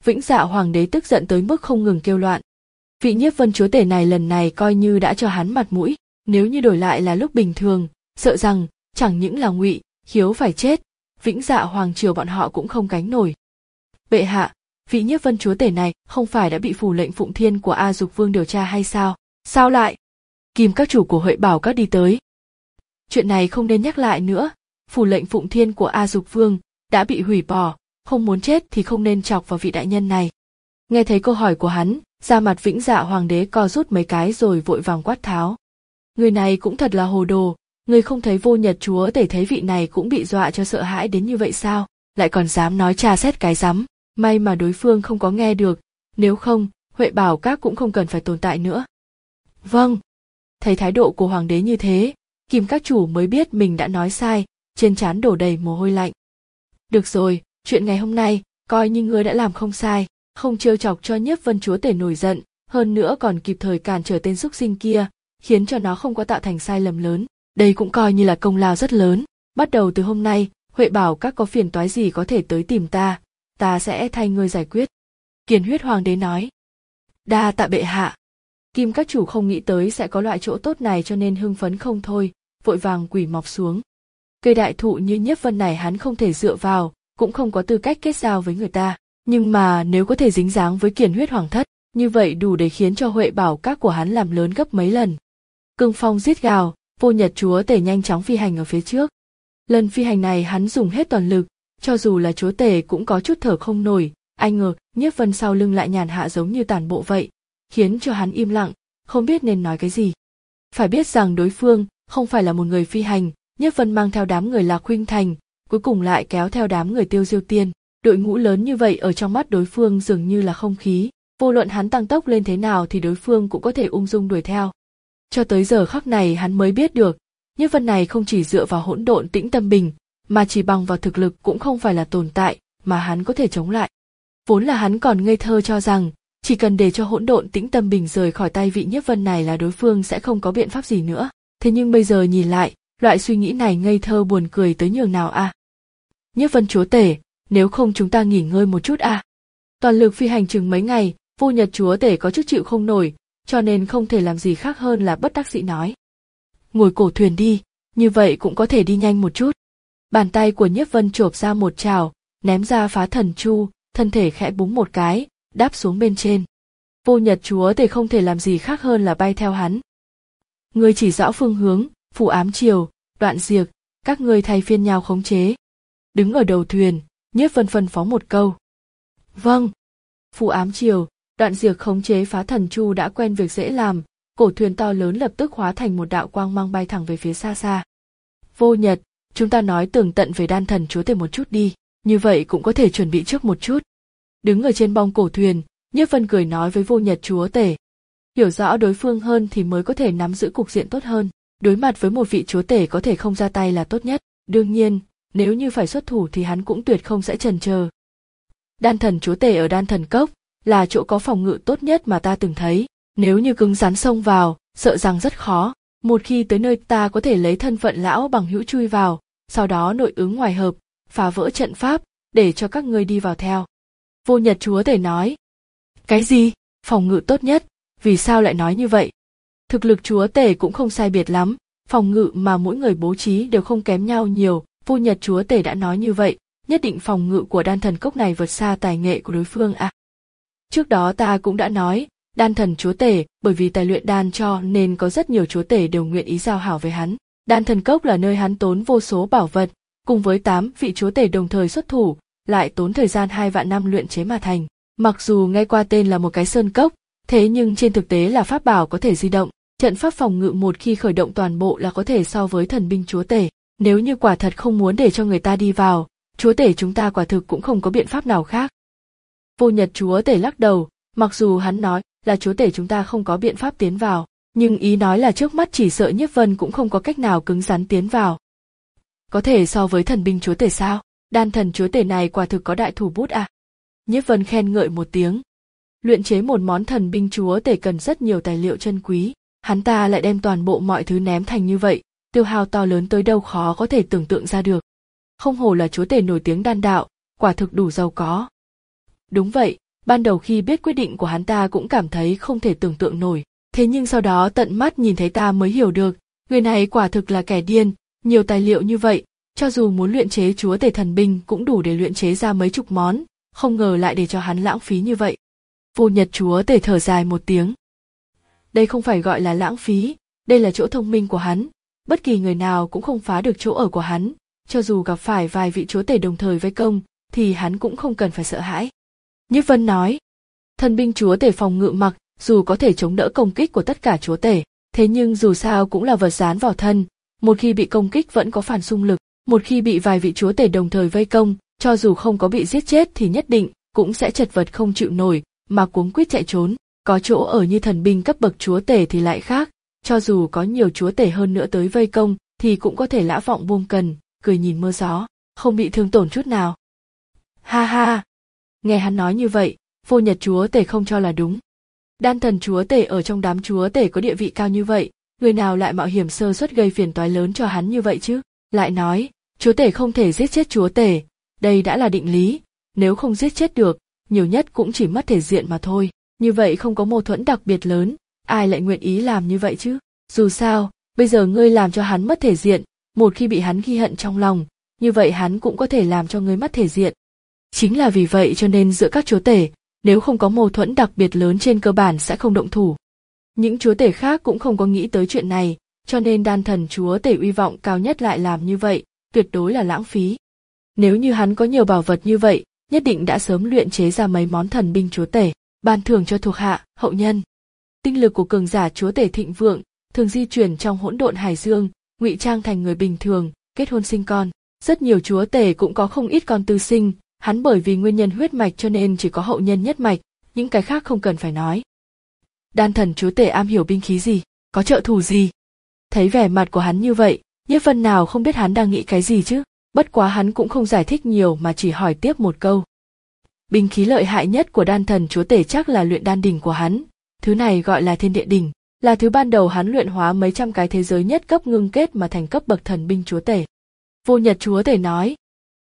Vĩnh Dạ Hoàng đế tức giận tới mức không ngừng kêu loạn. Vị Nhiếp Vân chúa tể này lần này coi như đã cho hắn mặt mũi, nếu như đổi lại là lúc bình thường, sợ rằng chẳng những là Ngụy Hiếu phải chết, Vĩnh Dạ Hoàng triều bọn họ cũng không gánh nổi. Bệ hạ, vị Nhiếp Vân chúa tể này không phải đã bị phủ lệnh Phụng Thiên của A Dục Vương điều tra hay sao? Sao lại? Kim các chủ của Huệ Bảo các đi tới. Chuyện này không nên nhắc lại nữa, phủ lệnh Phụng Thiên của A Dục Vương đã bị hủy bỏ, không muốn chết thì không nên chọc vào vị đại nhân này. Nghe thấy câu hỏi của hắn, da mặt Vĩnh Dạ Hoàng đế co rút mấy cái rồi vội vàng quát tháo. Người này cũng thật là hồ đồ, người không thấy Vô Nhật chúa tể thấy vị này cũng bị dọa cho sợ hãi đến như vậy sao, lại còn dám nói tra xét cái rắm. May mà đối phương không có nghe được, nếu không, Huệ Bảo các cũng không cần phải tồn tại nữa. Vâng. Thấy thái độ của hoàng đế như thế, Kim các chủ mới biết mình đã nói sai, trên trán đổ đầy mồ hôi lạnh. Được rồi, chuyện ngày hôm nay, coi như ngươi đã làm không sai, không trêu chọc cho Nhiếp Vân chúa tể nổi giận, hơn nữa còn kịp thời cản trở tên xúc sinh kia, khiến cho nó không có tạo thành sai lầm lớn. Đây cũng coi như là công lao rất lớn. Bắt đầu từ hôm nay, Huệ Bảo các có phiền toái gì có thể tới tìm ta, ta sẽ thay ngươi giải quyết. Kiền Huyết Hoàng đế nói. Đa tạ bệ hạ. Kim các chủ không nghĩ tới sẽ có loại chỗ tốt này cho nên hưng phấn không thôi, vội vàng quỳ mọc xuống. Cây đại thụ như Nhiếp Vân này hắn không thể dựa vào, cũng không có tư cách kết giao với người ta. Nhưng mà nếu có thể dính dáng với Kiền Huyết Hoàng thất, như vậy đủ để khiến cho Huệ Bảo các của hắn làm lớn gấp mấy lần. Cương phong giết gào, Vô Nhật chúa tể nhanh chóng phi hành ở phía trước. Lần phi hành này hắn dùng hết toàn lực, cho dù là chúa tể cũng có chút thở không nổi, ai ngờ Nhiếp Vân sau lưng lại nhàn hạ giống như tản bộ vậy, khiến cho hắn im lặng, không biết nên nói cái gì. Phải biết rằng đối phương không phải là một người phi hành, Nhiếp Vân mang theo đám người Lạc Khuynh Thành, cuối cùng lại kéo theo đám người Tiêu Diêu Tiên, đội ngũ lớn như vậy ở trong mắt đối phương dường như là không khí, vô luận hắn tăng tốc lên thế nào thì đối phương cũng có thể ung dung đuổi theo. Cho tới giờ khắc này hắn mới biết được, Nhiếp Vân này không chỉ dựa vào hỗn độn tĩnh tâm bình, mà chỉ bằng vào thực lực cũng không phải là tồn tại mà hắn có thể chống lại. Vốn là hắn còn ngây thơ cho rằng, chỉ cần để cho hỗn độn tĩnh tâm bình rời khỏi tay vị Nhiếp Vân này là đối phương sẽ không có biện pháp gì nữa. Thế nhưng bây giờ nhìn lại, loại suy nghĩ này ngây thơ buồn cười tới nhường nào a. À? Nhiếp Vân chúa tể, nếu không chúng ta nghỉ ngơi một chút à? Toàn lực phi hành chừng mấy ngày, Vô Nhật chúa tể có chút chịu không nổi, cho nên không thể làm gì khác hơn là bất đắc dĩ nói. Ngồi cổ thuyền đi, như vậy cũng có thể đi nhanh một chút. Bàn tay của Nhiếp Vân chộp ra một chảo, ném ra phá thần chu, thân thể khẽ búng một cái, đáp xuống bên trên. Vô Nhật chúa tể không thể làm gì khác hơn là bay theo hắn. Ngươi chỉ rõ phương hướng, Phù Ám Triều, Đoạn Diệc, các ngươi thay phiên nhau khống chế. Đứng ở đầu thuyền, Nhiếp Vân phân phó một câu. Vâng. Phù Ám Triều, Đoạn Diệc khống chế phá thần chu đã quen việc dễ làm, cổ thuyền to lớn lập tức hóa thành một đạo quang mang bay thẳng về phía xa xa. Vô Nhật, chúng ta nói tường tận về đan thần chúa tể một chút đi, như vậy cũng có thể chuẩn bị trước một chút. Đứng ở trên bong cổ thuyền, Nhiếp Vân cười nói với Vô Nhật chúa tể. Hiểu rõ đối phương hơn thì mới có thể nắm giữ cục diện tốt hơn, đối mặt với một vị chúa tể có thể không ra tay là tốt nhất, đương nhiên, nếu như phải xuất thủ thì hắn cũng tuyệt không sẽ chần chờ. Đan thần chúa tể ở Đan Thần Cốc là chỗ có phòng ngự tốt nhất mà ta từng thấy, nếu như cứng rắn xông vào, sợ rằng rất khó, một khi tới nơi ta có thể lấy thân phận lão bằng hữu chui vào, sau đó nội ứng ngoài hợp, phá vỡ trận pháp, để cho các ngươi đi vào theo. Vô Nhật chúa tể nói. Cái gì? Phòng ngự tốt nhất, vì sao lại nói như vậy? Thực lực chúa tể cũng không sai biệt lắm, phòng ngự mà mỗi người bố trí đều không kém nhau nhiều, Vô Nhật chúa tể đã nói như vậy, nhất định phòng ngự của Đan Thần Cốc này vượt xa tài nghệ của đối phương à. Trước đó ta cũng đã nói, Đan thần chúa tể, bởi vì tài luyện đan cho nên có rất nhiều chúa tể đều nguyện ý giao hảo với hắn. Đan Thần Cốc là nơi hắn tốn vô số bảo vật, cùng với tám vị chúa tể đồng thời xuất thủ, lại tốn thời gian hai vạn năm luyện chế mà thành. Mặc dù nghe qua tên là một cái sơn cốc, thế nhưng trên thực tế là pháp bảo có thể di động, trận pháp phòng ngự một khi khởi động toàn bộ là có thể so với thần binh chúa tể. Nếu như quả thật không muốn để cho người ta đi vào, chúa tể chúng ta quả thực cũng không có biện pháp nào khác. Vô Nhật chúa tể lắc đầu, mặc dù hắn nói là chúa tể chúng ta không có biện pháp tiến vào, nhưng ý nói là trước mắt chỉ sợ Nhiếp Vân cũng không có cách nào cứng rắn tiến vào. Có thể so với thần binh chúa tể sao? Đan thần chúa tể này quả thực có đại thủ bút à? Nhiếp Vân khen ngợi một tiếng. Luyện chế một món thần binh chúa tể cần rất nhiều tài liệu chân quý, hắn ta lại đem toàn bộ mọi thứ ném thành như vậy, tiêu hao to lớn tới đâu khó có thể tưởng tượng ra được. Không hổ là chúa tể nổi tiếng đan đạo, quả thực đủ giàu có. Đúng vậy, Ban đầu khi biết quyết định của hắn ta cũng cảm thấy không thể tưởng tượng nổi, thế nhưng sau đó tận mắt nhìn thấy ta mới hiểu được, người này quả thực là kẻ điên, nhiều tài liệu như vậy, cho dù muốn luyện chế chúa tể thần binh cũng đủ để luyện chế ra mấy chục món, không ngờ lại để cho hắn lãng phí như vậy. Vô Nhật chúa tể thở dài một tiếng. Đây không phải gọi là lãng phí, đây là chỗ thông minh của hắn, bất kỳ người nào cũng không phá được chỗ ở của hắn, cho dù gặp phải vài vị chúa tể đồng thời vây công, thì hắn cũng không cần phải sợ hãi. Nhiếp Vân nói, thần binh chúa tể phòng ngự mặc dù có thể chống đỡ công kích của tất cả chúa tể, thế nhưng dù sao cũng là vật dán vào thân, một khi bị công kích vẫn có phản xung lực, một khi bị vài vị chúa tể đồng thời vây công, cho dù không có bị giết chết thì nhất định cũng sẽ chật vật không chịu nổi, mà cuống quýt chạy trốn. Có chỗ ở như thần binh cấp bậc chúa tể thì lại khác, cho dù có nhiều chúa tể hơn nữa tới vây công thì cũng có thể lã vọng buông cần, cười nhìn mưa gió, không bị thương tổn chút nào. Ha ha! Nghe hắn nói như vậy, Vô Nhật chúa tể không cho là đúng. Đan thần chúa tể ở trong đám chúa tể có địa vị cao như vậy, người nào lại mạo hiểm sơ suất gây phiền toái lớn cho hắn như vậy chứ? Lại nói, chúa tể không thể giết chết chúa tể, đây đã là định lý, nếu không giết chết được, nhiều nhất cũng chỉ mất thể diện mà thôi. Như vậy không có mâu thuẫn đặc biệt lớn, ai lại nguyện ý làm như vậy chứ? Dù sao, bây giờ ngươi làm cho hắn mất thể diện, một khi bị hắn ghi hận trong lòng, như vậy hắn cũng có thể làm cho ngươi mất thể diện. Chính là vì vậy cho nên giữa các chúa tể, nếu không có mâu thuẫn đặc biệt lớn trên cơ bản sẽ không động thủ. Những chúa tể khác cũng không có nghĩ tới chuyện này, cho nên đan thần chúa tể uy vọng cao nhất lại làm như vậy, tuyệt đối là lãng phí. Nếu như hắn có nhiều bảo vật như vậy, nhất định đã sớm luyện chế ra mấy món thần binh chúa tể, ban thưởng cho thuộc hạ, hậu nhân. Tinh lực của cường giả chúa tể thịnh vượng, thường di chuyển trong hỗn độn hải dương, ngụy trang thành người bình thường, kết hôn sinh con. Rất nhiều chúa tể cũng có không ít con tư sinh, hắn bởi vì nguyên nhân huyết mạch cho nên chỉ có hậu nhân nhất mạch, những cái khác không cần phải nói. Đan thần chúa tể am hiểu binh khí gì, có trợ thủ gì? Thấy vẻ mặt của hắn như vậy, Nhiếp Vân nào không biết hắn đang nghĩ cái gì chứ, bất quá hắn cũng không giải thích nhiều mà chỉ hỏi tiếp một câu. Binh khí lợi hại nhất của đan thần chúa tể chắc là luyện đan đỉnh của hắn, thứ này gọi là thiên địa đỉnh, là thứ ban đầu hắn luyện hóa mấy trăm cái thế giới nhất cấp ngưng kết mà thành cấp bậc thần binh chúa tể. Vô Nhật chúa tể nói.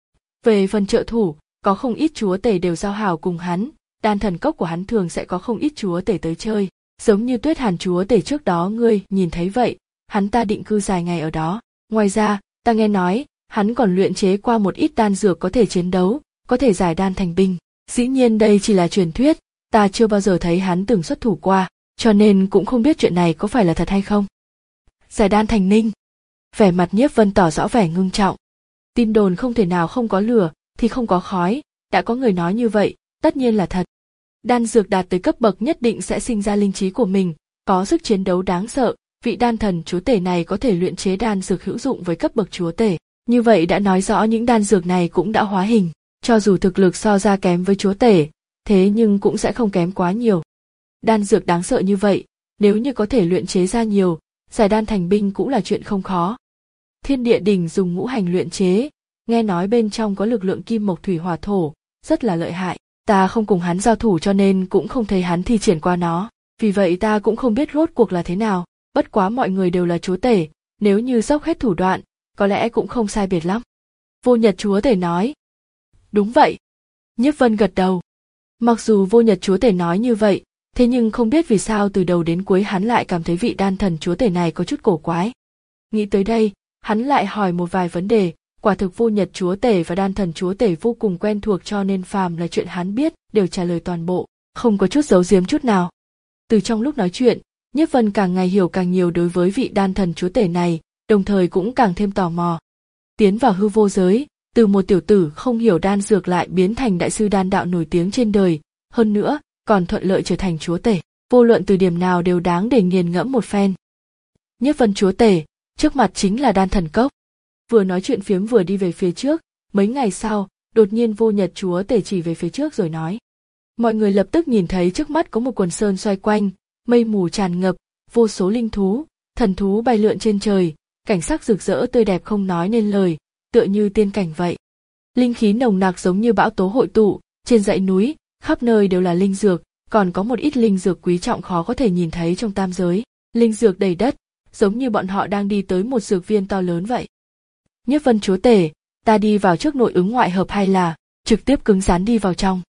Về phần trợ thủ, có không ít chúa tể đều giao hảo cùng hắn, đan thần cốc của hắn thường sẽ có không ít chúa tể tới chơi, giống như Tuyết Hàn chúa tể trước đó ngươi nhìn thấy vậy, hắn ta định cư dài ngày ở đó. Ngoài ra, ta nghe nói, hắn còn luyện chế qua một ít đan dược có thể chiến đấu, có thể giải đan thành binh. Dĩ nhiên đây chỉ là truyền thuyết, ta chưa bao giờ thấy hắn từng xuất thủ qua, cho nên cũng không biết chuyện này có phải là thật hay không. Giải đan thành ninh. Vẻ mặt Nhiếp Vân tỏ rõ vẻ ngưng trọng. Tin đồn không thể nào không có lửa, thì không có khói, đã có người nói như vậy, tất nhiên là thật. Đan dược đạt tới cấp bậc nhất định sẽ sinh ra linh trí của mình, có sức chiến đấu đáng sợ, vị đan thần chúa tể này có thể luyện chế đan dược hữu dụng với cấp bậc chúa tể. Như vậy đã nói rõ những đan dược này cũng đã hóa hình, cho dù thực lực so ra kém với chúa tể, thế nhưng cũng sẽ không kém quá nhiều. Đan dược đáng sợ như vậy, nếu như có thể luyện chế ra nhiều, giải đan thành binh cũng là chuyện không khó. Thiên địa đỉnh dùng ngũ hành luyện chế, nghe nói bên trong có lực lượng kim mộc thủy hỏa thổ, rất là lợi hại. Ta không cùng hắn giao thủ cho nên cũng không thấy hắn thi triển qua nó, vì vậy ta cũng không biết rốt cuộc là thế nào, bất quá mọi người đều là chúa tể, nếu như dốc hết thủ đoạn, có lẽ cũng không sai biệt lắm. Vô Nhật chúa tể nói. Đúng vậy. Nhiếp Vân gật đầu. Mặc dù Vô Nhật chúa tể nói như vậy, thế nhưng không biết vì sao từ đầu đến cuối hắn lại cảm thấy vị đan thần chúa tể này có chút cổ quái. Nghĩ tới đây, hắn lại hỏi một vài vấn đề, quả thực Vô Nhật chúa tể và đan thần chúa tể vô cùng quen thuộc cho nên phàm là chuyện hắn biết đều trả lời toàn bộ, không có chút giấu giếm chút nào. Từ trong lúc nói chuyện, Nhiếp Vân càng ngày hiểu càng nhiều đối với vị đan thần chúa tể này, đồng thời cũng càng thêm tò mò. Tiến vào hư vô giới, từ một tiểu tử không hiểu đan dược lại biến thành đại sư đan đạo nổi tiếng trên đời, hơn nữa, còn thuận lợi trở thành chúa tể, vô luận từ điểm nào đều đáng để nghiền ngẫm một phen. Nhiếp Vân chúa tể, trước mặt chính là đan thần cốc. Vừa nói chuyện phiếm vừa đi về phía trước, mấy ngày sau, đột nhiên Vô Nhật chúa tể chỉ về phía trước rồi nói. Mọi người lập tức nhìn thấy trước mắt có một quần sơn xoay quanh, mây mù tràn ngập, vô số linh thú, thần thú bay lượn trên trời, cảnh sắc rực rỡ tươi đẹp không nói nên lời, tựa như tiên cảnh vậy. Linh khí nồng nặc giống như bão tố hội tụ, trên dãy núi, khắp nơi đều là linh dược, còn có một ít linh dược quý trọng khó có thể nhìn thấy trong tam giới. Linh dược đầy đất, giống như bọn họ đang đi tới một dược viên to lớn vậy. Nhiếp Vân chúa tể, ta đi vào trước nội ứng ngoại hợp hay là trực tiếp cứng rắn đi vào trong?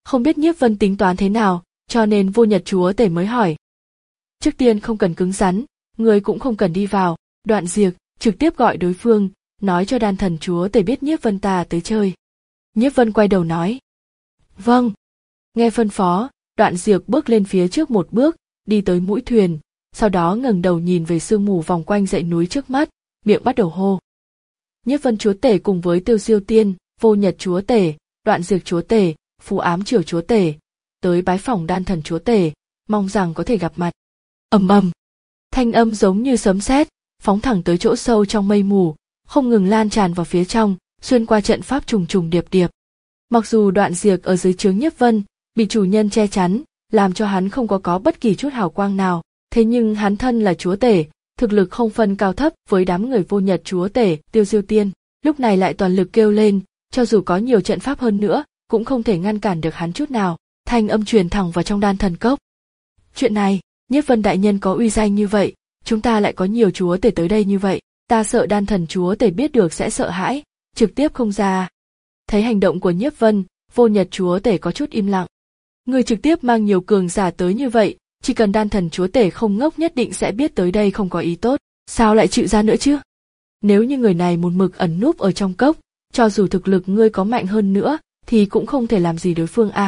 Không biết Nhiếp Vân tính toán thế nào, cho nên Vô Nhật chúa tể mới hỏi. Trước tiên không cần cứng rắn, người cũng không cần đi vào. Đoạn Diệp trực tiếp gọi đối phương, nói cho Đan Thần chúa tể biết Nhiếp Vân ta tới chơi. Nhiếp Vân quay đầu nói. Vâng. Nghe phân phó, Đoạn Diệp bước lên phía trước một bước, đi tới mũi thuyền, sau đó ngẩng đầu nhìn về sương mù vòng quanh dãy núi trước mắt, miệng bắt đầu hô. Nhiếp Vân chúa tể cùng với Tiêu Diêu Tiên, Vô Nhật chúa tể, Đoạn Diệp chúa tể, Phù Ám Triều chúa tể, tới bái phỏng Đan Thần chúa tể, mong rằng có thể gặp mặt. Ầm ầm, thanh âm giống như sấm sét, phóng thẳng tới chỗ sâu trong mây mù, không ngừng lan tràn vào phía trong, xuyên qua trận pháp trùng trùng điệp điệp. Mặc dù Đoạn Diệp ở dưới trướng Nhiếp Vân, bị chủ nhân che chắn, làm cho hắn không có có bất kỳ chút hào quang nào, thế nhưng hắn thân là chúa tể, thực lực không phân cao thấp với đám người Vô Nhật chúa tể, Tiêu Diêu Tiên, lúc này lại toàn lực kêu lên, cho dù có nhiều trận pháp hơn nữa, cũng không thể ngăn cản được hắn chút nào. Thanh âm truyền thẳng vào trong Đan Thần cốc. Chuyện này, Nhiếp Vân đại nhân có uy danh như vậy, chúng ta lại có nhiều chúa tể tới đây như vậy, ta sợ Đan Thần chúa tể biết được sẽ sợ hãi, trực tiếp không ra. Thấy hành động của Nhiếp Vân, Vô Nhật chúa tể có chút im lặng. Người trực tiếp mang nhiều cường giả tới như vậy, chỉ cần Đan Thần chúa tể không ngốc nhất định sẽ biết tới đây không có ý tốt, sao lại chịu ra nữa chứ? Nếu như người này một mực ẩn núp ở trong cốc, cho dù thực lực ngươi có mạnh hơn nữa, thì cũng không thể làm gì đối phương à.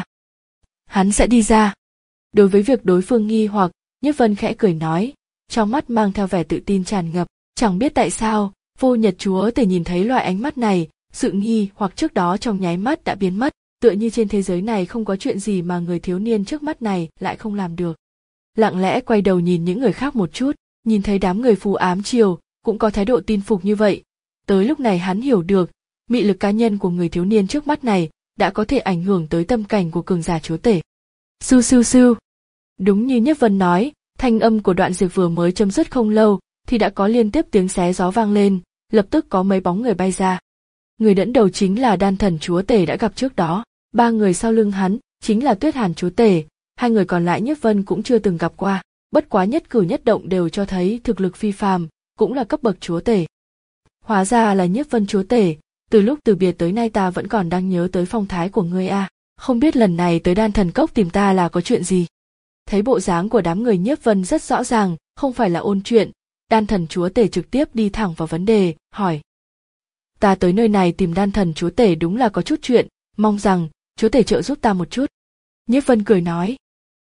Hắn sẽ đi ra. Đối với việc đối phương nghi hoặc, Nhiếp Vân khẽ cười nói, trong mắt mang theo vẻ tự tin tràn ngập, chẳng biết tại sao, Vô Nhật chúa tể nhìn thấy loại ánh mắt này, sự nghi hoặc trước đó trong nháy mắt đã biến mất, tựa như trên thế giới này không có chuyện gì mà người thiếu niên trước mắt này lại không làm được. Lặng lẽ quay đầu nhìn những người khác một chút, nhìn thấy đám người Phù Ám Triều cũng có thái độ tin phục như vậy. Tới lúc này hắn hiểu được, mị lực cá nhân của người thiếu niên trước mắt này đã có thể ảnh hưởng tới tâm cảnh của cường giả chúa tể. Sưu sưu sưu. Đúng như Nhiếp Vân nói, thanh âm của Đoạn Diệp vừa mới chấm dứt không lâu, thì đã có liên tiếp tiếng xé gió vang lên, lập tức có mấy bóng người bay ra. Người dẫn đầu chính là Đan Thần chúa tể đã gặp trước đó, ba người sau lưng hắn chính là Tuyết Hàn chúa tể, hai người còn lại Nhiếp Vân cũng chưa từng gặp qua, bất quá nhất cử nhất động đều cho thấy thực lực phi phàm, cũng là cấp bậc chúa tể. Hóa ra là Nhiếp Vân chúa tể, từ lúc từ biệt tới nay ta vẫn còn đang nhớ tới phong thái của ngươi a, à. Không biết lần này tới Đan Thần cốc tìm ta là có chuyện gì? Thấy bộ dáng của đám người Nhiếp Vân rất rõ ràng, không phải là ôn chuyện, Đan Thần chúa tể trực tiếp đi thẳng vào vấn đề, hỏi. Ta tới nơi này tìm Đan Thần chúa tể đúng là có chút chuyện, mong rằng chúa tể trợ giúp ta một chút. Nhiếp Vân cười nói.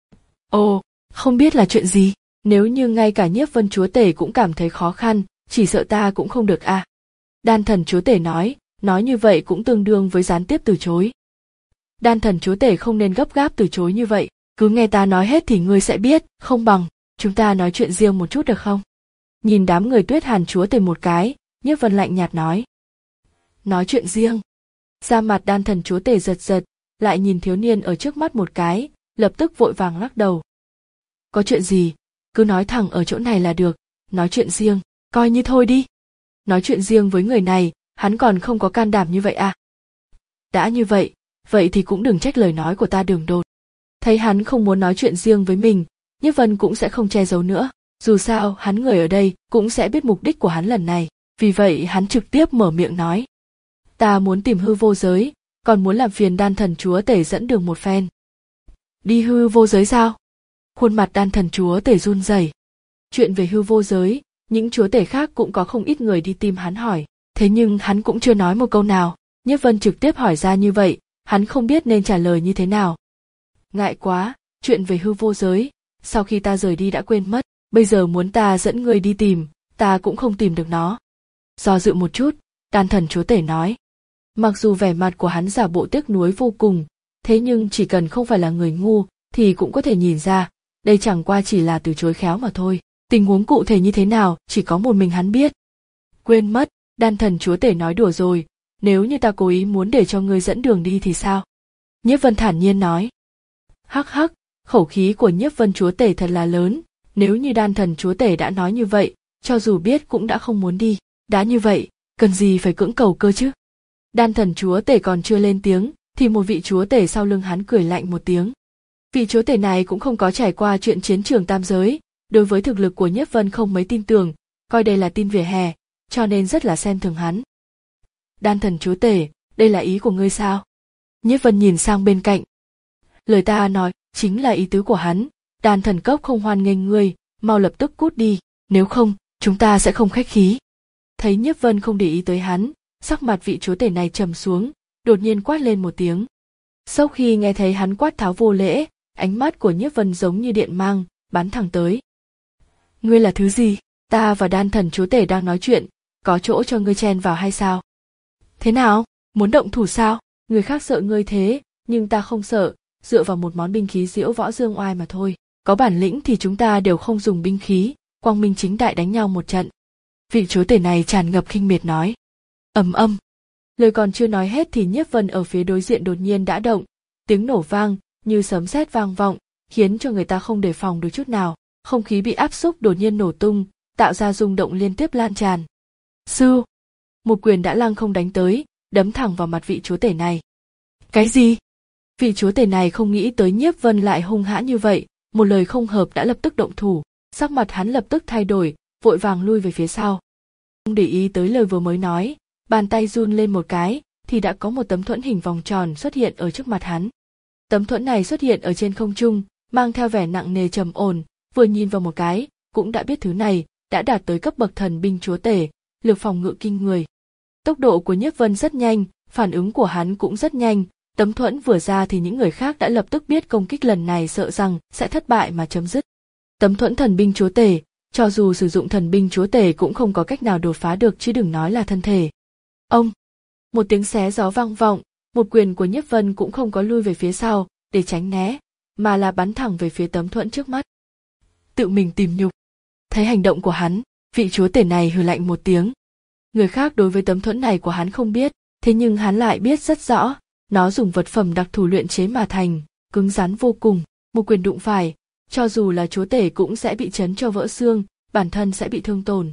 Ồ, không biết là chuyện gì, nếu như ngay cả Nhiếp Vân chúa tể cũng cảm thấy khó khăn, chỉ sợ ta cũng không được a. À. Đan Thần chúa tể nói, nói như vậy cũng tương đương với gián tiếp từ chối. Đan Thần chúa tể không nên gấp gáp từ chối như vậy, cứ nghe ta nói hết thì ngươi sẽ biết, không bằng chúng ta nói chuyện riêng một chút được không? Nhìn đám người Tuyết Hàn chúa tể một cái, Nhiếp Vân lạnh nhạt nói. Nói chuyện riêng. Da mặt Đan Thần chúa tể giật giật, lại nhìn thiếu niên ở trước mắt một cái, lập tức vội vàng lắc đầu. Có chuyện gì, cứ nói thẳng ở chỗ này là được, nói chuyện riêng, coi như thôi đi. Nói chuyện riêng với người này, hắn còn không có can đảm như vậy à? Đã như vậy, vậy thì cũng đừng trách lời nói của ta đường đột. Thấy hắn không muốn nói chuyện riêng với mình, Nhiếp Vân cũng sẽ không che giấu nữa, dù sao hắn người ở đây cũng sẽ biết mục đích của hắn lần này, vì vậy hắn trực tiếp mở miệng nói. Ta muốn tìm hư vô giới, còn muốn làm phiền Đan Thần chúa tể dẫn đường một phen. Đi hư vô giới sao? Khuôn mặt Đan Thần chúa tể run rẩy. Chuyện về hư vô giới, những chúa tể khác cũng có không ít người đi tìm hắn hỏi, thế nhưng hắn cũng chưa nói một câu nào. Nhiếp Vân trực tiếp hỏi ra như vậy, hắn không biết nên trả lời như thế nào. Ngại quá, chuyện về hư vô giới, sau khi ta rời đi đã quên mất, bây giờ muốn ta dẫn người đi tìm, ta cũng không tìm được nó. Do dự một chút, Đan Thần chúa tể nói. Mặc dù vẻ mặt của hắn giả bộ tiếc nuối vô cùng, thế nhưng chỉ cần không phải là người ngu, thì cũng có thể nhìn ra, đây chẳng qua chỉ là từ chối khéo mà thôi. Tình huống cụ thể như thế nào, chỉ có một mình hắn biết. Quên mất, Đan Thần chúa tể nói đùa rồi, nếu như ta cố ý muốn để cho ngươi dẫn đường đi thì sao? Nhiếp Vân thản nhiên nói. Hắc hắc, khẩu khí của Nhiếp Vân chúa tể thật là lớn, nếu như Đan Thần chúa tể đã nói như vậy, cho dù biết cũng đã không muốn đi, đã như vậy, cần gì phải cưỡng cầu cơ chứ? Đan Thần chúa tể còn chưa lên tiếng, thì một vị chúa tể sau lưng hắn cười lạnh một tiếng. Vị chúa tể này cũng không có trải qua chuyện chiến trường tam giới, đối với thực lực của Nhiếp Vân không mấy tin tưởng, coi đây là tin vỉa hè, cho nên rất là xem thường hắn. Đan Thần chúa tể, đây là ý của ngươi sao? Nhiếp Vân nhìn sang bên cạnh. Lời ta nói chính là ý tứ của hắn, đan thần cốc không hoan nghênh ngươi, mau lập tức cút đi, nếu không, chúng ta sẽ không khách khí. Thấy Nhiếp Vân không để ý tới hắn, sắc mặt vị chúa tể này trầm xuống, đột nhiên quát lên một tiếng. Sau khi nghe thấy hắn quát tháo vô lễ, ánh mắt của Nhiếp Vân giống như điện mang, bắn thẳng tới. Ngươi là thứ gì? Ta và đan thần chúa tể đang nói chuyện, có chỗ cho ngươi chen vào hay sao? Thế nào? Muốn động thủ sao? Người khác sợ ngươi thế, nhưng ta không sợ, dựa vào một món binh khí diễu võ dương oai mà thôi. Có bản lĩnh thì chúng ta đều không dùng binh khí, quang minh chính đại đánh nhau một trận. Vị chúa tể này tràn ngập khinh miệt nói. Ầm ầm. Lời còn chưa nói hết thì Nhiếp Vân ở phía đối diện đột nhiên đã động, tiếng nổ vang như sấm sét vang vọng, khiến cho người ta không đề phòng được chút nào. Không khí bị áp xúc đột nhiên nổ tung, tạo ra rung động liên tiếp lan tràn. Sư, một quyền đã lăng không đánh tới, đấm thẳng vào mặt vị chúa tể này. Cái gì? Vị chúa tể này không nghĩ tới Nhiếp Vân lại hung hãn như vậy, một lời không hợp đã lập tức động thủ, sắc mặt hắn lập tức thay đổi, vội vàng lui về phía sau. Không để ý tới lời vừa mới nói, bàn tay run lên một cái, thì đã có một tấm thuẫn hình vòng tròn xuất hiện ở trước mặt hắn. Tấm thuẫn này xuất hiện ở trên không trung, mang theo vẻ nặng nề trầm ổn, vừa nhìn vào một cái, cũng đã biết thứ này đã đạt tới cấp bậc thần binh chúa tể, lực phòng ngự kinh người. Tốc độ của Nhiếp Vân rất nhanh, phản ứng của hắn cũng rất nhanh, tấm thuẫn vừa ra thì những người khác đã lập tức biết công kích lần này sợ rằng sẽ thất bại mà chấm dứt. Tấm thuẫn thần binh chúa tể, cho dù sử dụng thần binh chúa tể cũng không có cách nào đột phá được chứ đừng nói là thân thể. Ông! Một tiếng xé gió vang vọng, một quyền của Nhiếp Vân cũng không có lui về phía sau để tránh né, mà là bắn thẳng về phía tấm thuẫn trước mắt. Tự mình tìm nhục. Thấy hành động của hắn, vị chúa tể này hừ lạnh một tiếng. Người khác đối với tấm thuẫn này của hắn không biết, thế nhưng hắn lại biết rất rõ, nó dùng vật phẩm đặc thù luyện chế mà thành, cứng rắn vô cùng, một quyền đụng phải, cho dù là chúa tể cũng sẽ bị chấn cho vỡ xương, bản thân sẽ bị thương tổn.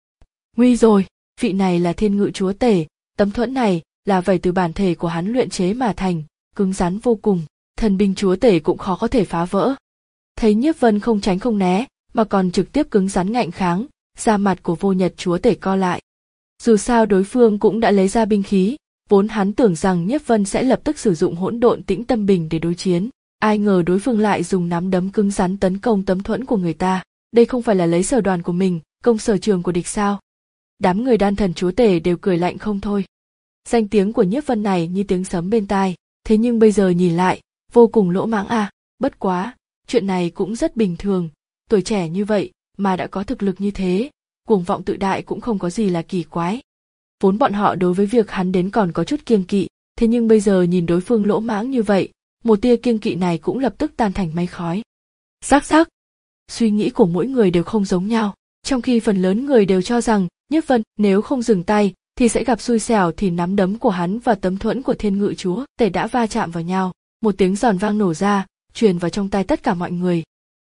Nguy rồi, vị này là thiên ngự chúa tể, tấm thuẫn này là vảy từ bản thể của hắn luyện chế mà thành, cứng rắn vô cùng, thần binh chúa tể cũng khó có thể phá vỡ. Thấy Nhiếp Vân không tránh không né, mà còn trực tiếp cứng rắn ngạnh kháng, da mặt của Vô Nhật chúa tể co lại. Dù sao đối phương cũng đã lấy ra binh khí, vốn hắn tưởng rằng Nhiếp Vân sẽ lập tức sử dụng hỗn độn tĩnh tâm bình để đối chiến, ai ngờ đối phương lại dùng nắm đấm cứng rắn tấn công tấm thuẫn của người ta. Đây không phải là lấy sở đoàn của mình, công sở trường của địch sao? Đám người đan thần chúa tể đều cười lạnh không thôi. Danh tiếng của Nhiếp Vân này như tiếng sấm bên tai, thế nhưng bây giờ nhìn lại, vô cùng lỗ mãng à, bất quá, chuyện này cũng rất bình thường, tuổi trẻ như vậy mà đã có thực lực như thế, cuồng vọng tự đại cũng không có gì là kỳ quái. Vốn bọn họ đối với việc hắn đến còn có chút kiêng kỵ, thế nhưng bây giờ nhìn đối phương lỗ mãng như vậy, một tia kiêng kỵ này cũng lập tức tan thành mây khói. Rắc rắc. Suy nghĩ của mỗi người đều không giống nhau, trong khi phần lớn người đều cho rằng Nhiếp Vân nếu không dừng tay thì sẽ gặp xui xẻo, thì nắm đấm của hắn và tấm thuẫn của thiên ngự chúa tể đã va chạm vào nhau, một tiếng giòn vang nổ ra, truyền vào trong tai tất cả mọi người.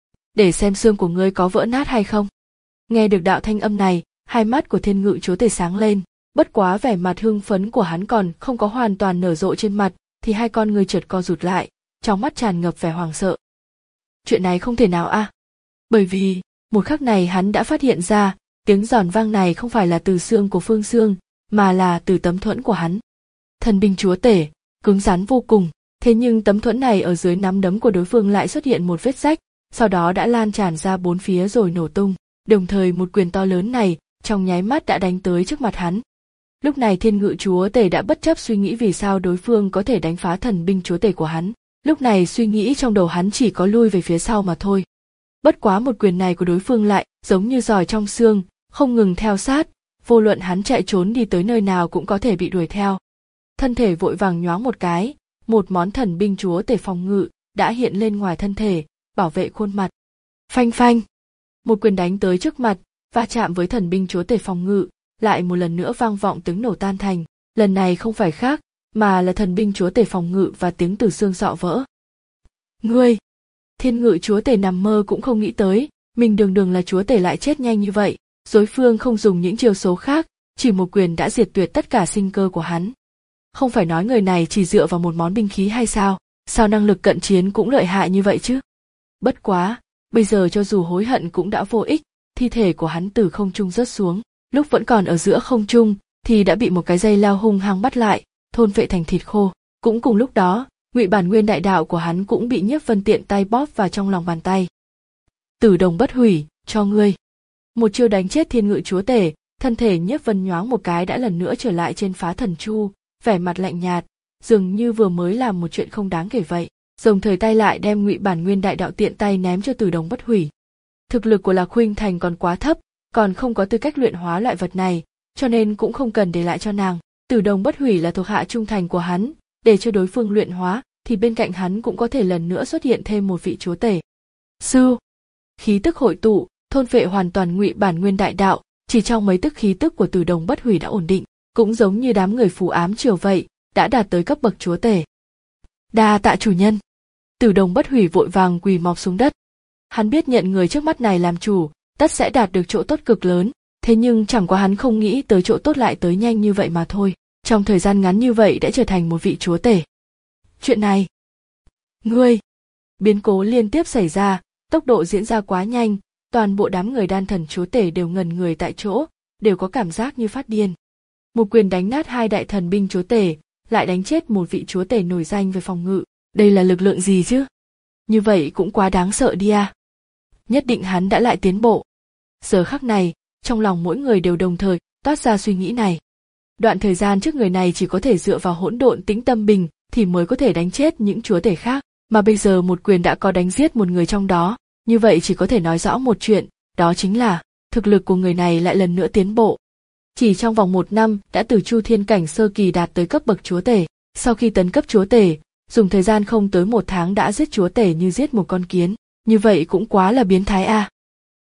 Để xem xương của ngươi có vỡ nát hay không. Nghe được đạo thanh âm này, hai mắt của thiên ngự chúa tể sáng lên, bất quá vẻ mặt hưng phấn của hắn còn không có hoàn toàn nở rộ trên mặt, thì hai con ngươi chợt co rụt lại, trong mắt tràn ngập vẻ hoảng sợ. Chuyện này không thể nào a. À? Bởi vì, một khắc này hắn đã phát hiện ra, tiếng giòn vang này không phải là từ xương của Phương Xương, mà là từ tấm thuẫn của hắn. Thần binh chúa tể, cứng rắn vô cùng, thế nhưng tấm thuẫn này ở dưới nắm đấm của đối phương lại xuất hiện một vết rách, sau đó đã lan tràn ra bốn phía rồi nổ tung, đồng thời một quyền to lớn này trong nháy mắt đã đánh tới trước mặt hắn. Lúc này thiên ngự chúa tể đã bất chấp suy nghĩ vì sao đối phương có thể đánh phá thần binh chúa tể của hắn, lúc này suy nghĩ trong đầu hắn chỉ có lui về phía sau mà thôi. Bất quá một quyền này của đối phương lại giống như giỏi trong xương, không ngừng theo sát, vô luận hắn chạy trốn đi tới nơi nào cũng có thể bị đuổi theo. Thân thể vội vàng nhoáng một cái, một món thần binh chúa tể phòng ngự đã hiện lên ngoài thân thể, bảo vệ khuôn mặt. Phanh phanh, một quyền đánh tới trước mặt, va chạm với thần binh chúa tể phòng ngự, lại một lần nữa vang vọng tiếng nổ tan thành. Lần này không phải khác, mà là thần binh chúa tể phòng ngự và tiếng từ xương sọ vỡ. Ngươi! Thiên ngự chúa tể nằm mơ cũng không nghĩ tới, mình đường đường là chúa tể lại chết nhanh như vậy. Đối phương không dùng những chiêu số khác, chỉ một quyền đã diệt tuyệt tất cả sinh cơ của hắn. Không phải nói người này chỉ dựa vào một món binh khí hay sao, sao năng lực cận chiến cũng lợi hại như vậy chứ? Bất quá, bây giờ cho dù hối hận cũng đã vô ích, thi thể của hắn từ không trung rớt xuống, lúc vẫn còn ở giữa không trung thì đã bị một cái dây leo hung hăng bắt lại, thôn phệ thành thịt khô. Cũng cùng lúc đó, Ngụy Bản Nguyên đại đạo của hắn cũng bị Nhiếp Vân tiện tay bóp vào trong lòng bàn tay. Tử đồng bất hủy, cho ngươi. Một chiêu đánh chết Thiên Ngự chúa tể, thân thể Nhiếp Vân nhoáng một cái đã lần nữa trở lại trên Phá Thần Chu, vẻ mặt lạnh nhạt, dường như vừa mới làm một chuyện không đáng kể vậy. Đồng thời tay lại đem Ngụy Bản Nguyên đại đạo tiện tay ném cho Tử đồng bất hủy. Thực lực của Lạc Khuynh Thành còn quá thấp, còn không có tư cách luyện hóa loại vật này, cho nên cũng không cần để lại cho nàng. Tử đồng bất hủy là thuộc hạ trung thành của hắn, để cho đối phương luyện hóa, thì bên cạnh hắn cũng có thể lần nữa xuất hiện thêm một vị chúa tể. Sư, khí tức hội tụ, thôn phệ hoàn toàn Ngụy Bản Nguyên đại đạo, chỉ trong mấy tức khí tức của Tử đồng bất hủy đã ổn định, cũng giống như đám người phù ám triều vậy, đã đạt tới cấp bậc chúa tể. Đa tạ chủ nhân. Tử đồng bất hủy vội vàng quỳ mọp xuống đất. Hắn biết nhận người trước mắt này làm chủ, tất sẽ đạt được chỗ tốt cực lớn, thế nhưng chẳng qua hắn không nghĩ tới chỗ tốt lại tới nhanh như vậy mà thôi. Trong thời gian ngắn như vậy đã trở thành một vị chúa tể. Chuyện này, ngươi, biến cố liên tiếp xảy ra, tốc độ diễn ra quá nhanh, toàn bộ đám người đan thần chúa tể đều ngẩn người tại chỗ, đều có cảm giác như phát điên. Một quyền đánh nát hai đại thần binh chúa tể, lại đánh chết một vị chúa tể nổi danh về phòng ngự, đây là lực lượng gì chứ? Như vậy cũng quá đáng sợ đi à. Nhất định hắn đã lại tiến bộ. Giờ khắc này, trong lòng mỗi người đều đồng thời toát ra suy nghĩ này. Đoạn thời gian trước người này chỉ có thể dựa vào hỗn độn tĩnh tâm bình thì mới có thể đánh chết những chúa tể khác, mà bây giờ một quyền đã có đánh giết một người trong đó, như vậy chỉ có thể nói rõ một chuyện, đó chính là thực lực của người này lại lần nữa tiến bộ. Chỉ trong vòng một năm đã từ Chu Thiên cảnh sơ kỳ đạt tới cấp bậc chúa tể, sau khi tấn cấp chúa tể, dùng thời gian không tới một tháng đã giết chúa tể như giết một con kiến, như vậy cũng quá là biến thái a. À.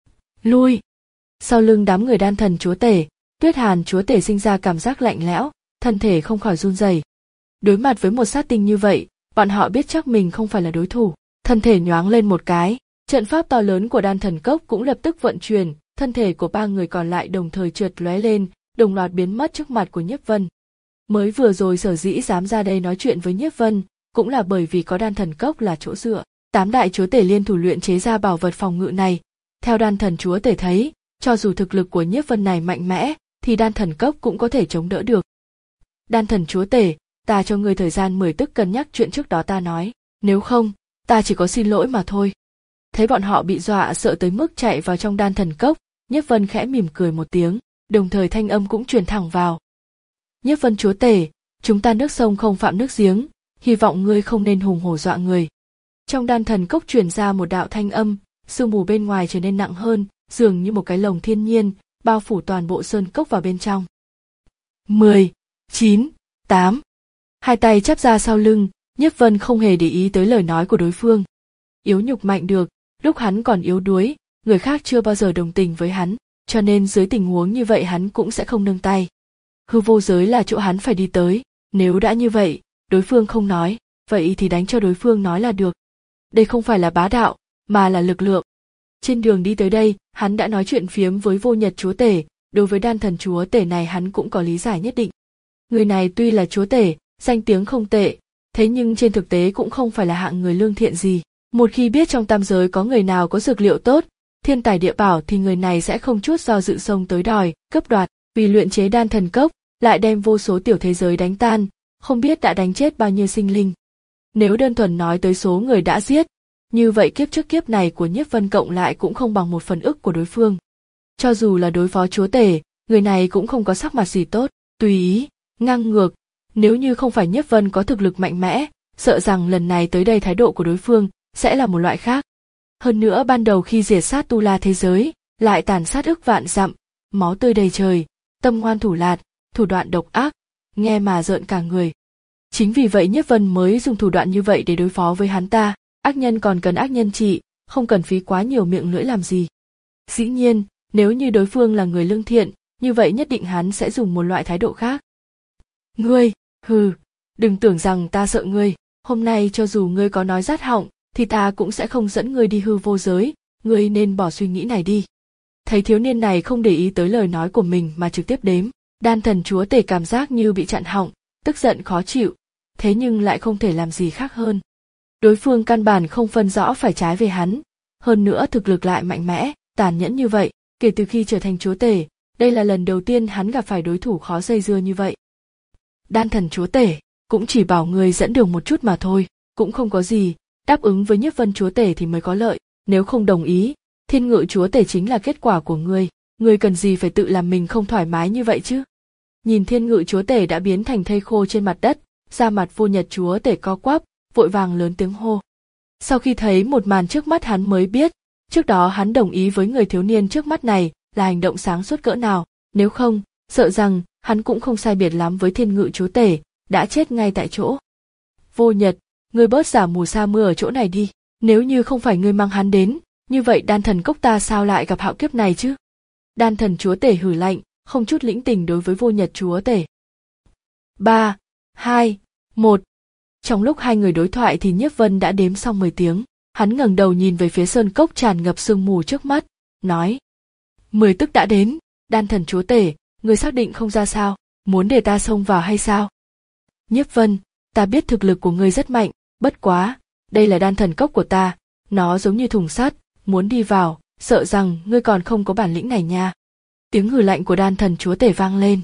Lui. Sau lưng đám người đan thần chúa tể, Tuyết Hàn chúa tể sinh ra cảm giác lạnh lẽo, thân thể không khỏi run rẩy. Đối mặt với một sát tinh như vậy, bọn họ biết chắc mình không phải là đối thủ, thân thể nhoáng lên một cái, trận pháp to lớn của đan thần cốc cũng lập tức vận chuyển, thân thể của ba người còn lại đồng thời trượt lóe lên, đồng loạt biến mất trước mặt của Nhiếp Vân. Mới vừa rồi sở dĩ dám ra đây nói chuyện với Nhiếp Vân, cũng là bởi vì có đan thần cốc là chỗ dựa, tám đại chúa tể liên thủ luyện chế ra bảo vật phòng ngự này. Theo đan thần chúa tể thấy, cho dù thực lực của Nhiếp Vân này mạnh mẽ, thì đan thần cốc cũng có thể chống đỡ được. Đan thần chúa tể, ta cho ngươi thời gian mười tức cân nhắc chuyện trước đó ta nói, nếu không, ta chỉ có xin lỗi mà thôi. Thấy bọn họ bị dọa sợ tới mức chạy vào trong đan thần cốc, Nhiếp Vân khẽ mỉm cười một tiếng, đồng thời thanh âm cũng truyền thẳng vào. Nhiếp Vân chúa tể, chúng ta nước sông không phạm nước giếng, hy vọng ngươi không nên hùng hổ dọa người. Trong đan thần cốc truyền ra một đạo thanh âm, sương mù bên ngoài trở nên nặng hơn, dường như một cái lồng thiên nhiên, bao phủ toàn bộ sơn cốc vào bên trong. Mười, chín, tám. Hai tay chắp ra sau lưng, Nhiếp Vân không hề để ý tới lời nói của đối phương. Yếu nhục mạnh được, lúc hắn còn yếu đuối, người khác chưa bao giờ đồng tình với hắn, cho nên dưới tình huống như vậy hắn cũng sẽ không nương tay. Hư vô giới là chỗ hắn phải đi tới, nếu đã như vậy, đối phương không nói, vậy thì đánh cho đối phương nói là được. Đây không phải là bá đạo, mà là lực lượng. Trên đường đi tới đây, hắn đã nói chuyện phiếm với Vô Nhật chúa tể, đối với đan thần chúa tể này hắn cũng có lý giải nhất định. Người này tuy là chúa tể, danh tiếng không tệ, thế nhưng trên thực tế cũng không phải là hạng người lương thiện gì. Một khi biết trong tam giới có người nào có dược liệu tốt, thiên tài địa bảo thì người này sẽ không chút do dự xông tới đòi, cướp đoạt, vì luyện chế đan thần cốc, lại đem vô số tiểu thế giới đánh tan, không biết đã đánh chết bao nhiêu sinh linh. Nếu đơn thuần nói tới số người đã giết, như vậy kiếp trước kiếp này của Nhiếp Vân cộng lại cũng không bằng một phần ức của đối phương. Cho dù là đối phó chúa tể, người này cũng không có sắc mặt gì tốt, tùy ý, ngang ngược, nếu như không phải Nhiếp Vân có thực lực mạnh mẽ, sợ rằng lần này tới đây thái độ của đối phương sẽ là một loại khác. Hơn nữa ban đầu khi diệt sát tu la thế giới, lại tàn sát ức vạn dặm, máu tươi đầy trời, tâm ngoan thủ lạt, thủ đoạn độc ác, nghe mà rợn cả người. Chính vì vậy Nhiếp Vân mới dùng thủ đoạn như vậy để đối phó với hắn ta, ác nhân còn cần ác nhân trị, không cần phí quá nhiều miệng lưỡi làm gì. Dĩ nhiên, nếu như đối phương là người lương thiện, như vậy nhất định hắn sẽ dùng một loại thái độ khác. Ngươi, hừ, đừng tưởng rằng ta sợ ngươi, hôm nay cho dù ngươi có nói rát họng, thì ta cũng sẽ không dẫn ngươi đi hư vô giới, ngươi nên bỏ suy nghĩ này đi. Thấy thiếu niên này không để ý tới lời nói của mình mà trực tiếp đếm, đan thần chúa tể cảm giác như bị chặn họng, tức giận khó chịu, thế nhưng lại không thể làm gì khác hơn. Đối phương căn bản không phân rõ phải trái về hắn, hơn nữa thực lực lại mạnh mẽ, tàn nhẫn như vậy, kể từ khi trở thành chúa tể, đây là lần đầu tiên hắn gặp phải đối thủ khó dây dưa như vậy. Đan thần chúa tể, cũng chỉ bảo người dẫn đường một chút mà thôi, cũng không có gì, đáp ứng với Nhiếp Vân chúa tể thì mới có lợi, nếu không đồng ý, Thiên Ngự chúa tể chính là kết quả của ngươi, ngươi cần gì phải tự làm mình không thoải mái như vậy chứ? Nhìn Thiên Ngự chúa tể đã biến thành thây khô trên mặt đất, da mặt Vô Nhật chúa tể co quắp, vội vàng lớn tiếng hô. Sau khi thấy một màn trước mắt hắn mới biết, trước đó hắn đồng ý với người thiếu niên trước mắt này là hành động sáng suốt cỡ nào, nếu không, sợ rằng hắn cũng không sai biệt lắm với Thiên Ngự chúa tể, đã chết ngay tại chỗ. Vô Nhật, ngươi bớt giả mù sa mưa ở chỗ này đi, nếu như không phải ngươi mang hắn đến, như vậy đan thần cốc ta sao lại gặp hạo kiếp này chứ? Đan thần chúa tể hử lạnh, không chút lĩnh tình đối với Vô Nhật chúa tể. Ba, hai, một. Trong lúc hai người đối thoại thì Nhiếp Vân đã đếm xong mười tiếng, hắn ngẩng đầu nhìn về phía sơn cốc tràn ngập sương mù trước mắt, nói. Mười tức đã đến, đan thần chúa tể, ngươi xác định không ra sao, muốn để ta xông vào hay sao? Nhiếp Vân, ta biết thực lực của ngươi rất mạnh, bất quá, đây là đan thần cốc của ta, nó giống như thùng sắt, muốn đi vào, sợ rằng ngươi còn không có bản lĩnh này nha. Tiếng hừ lạnh của đan thần chúa tể vang lên.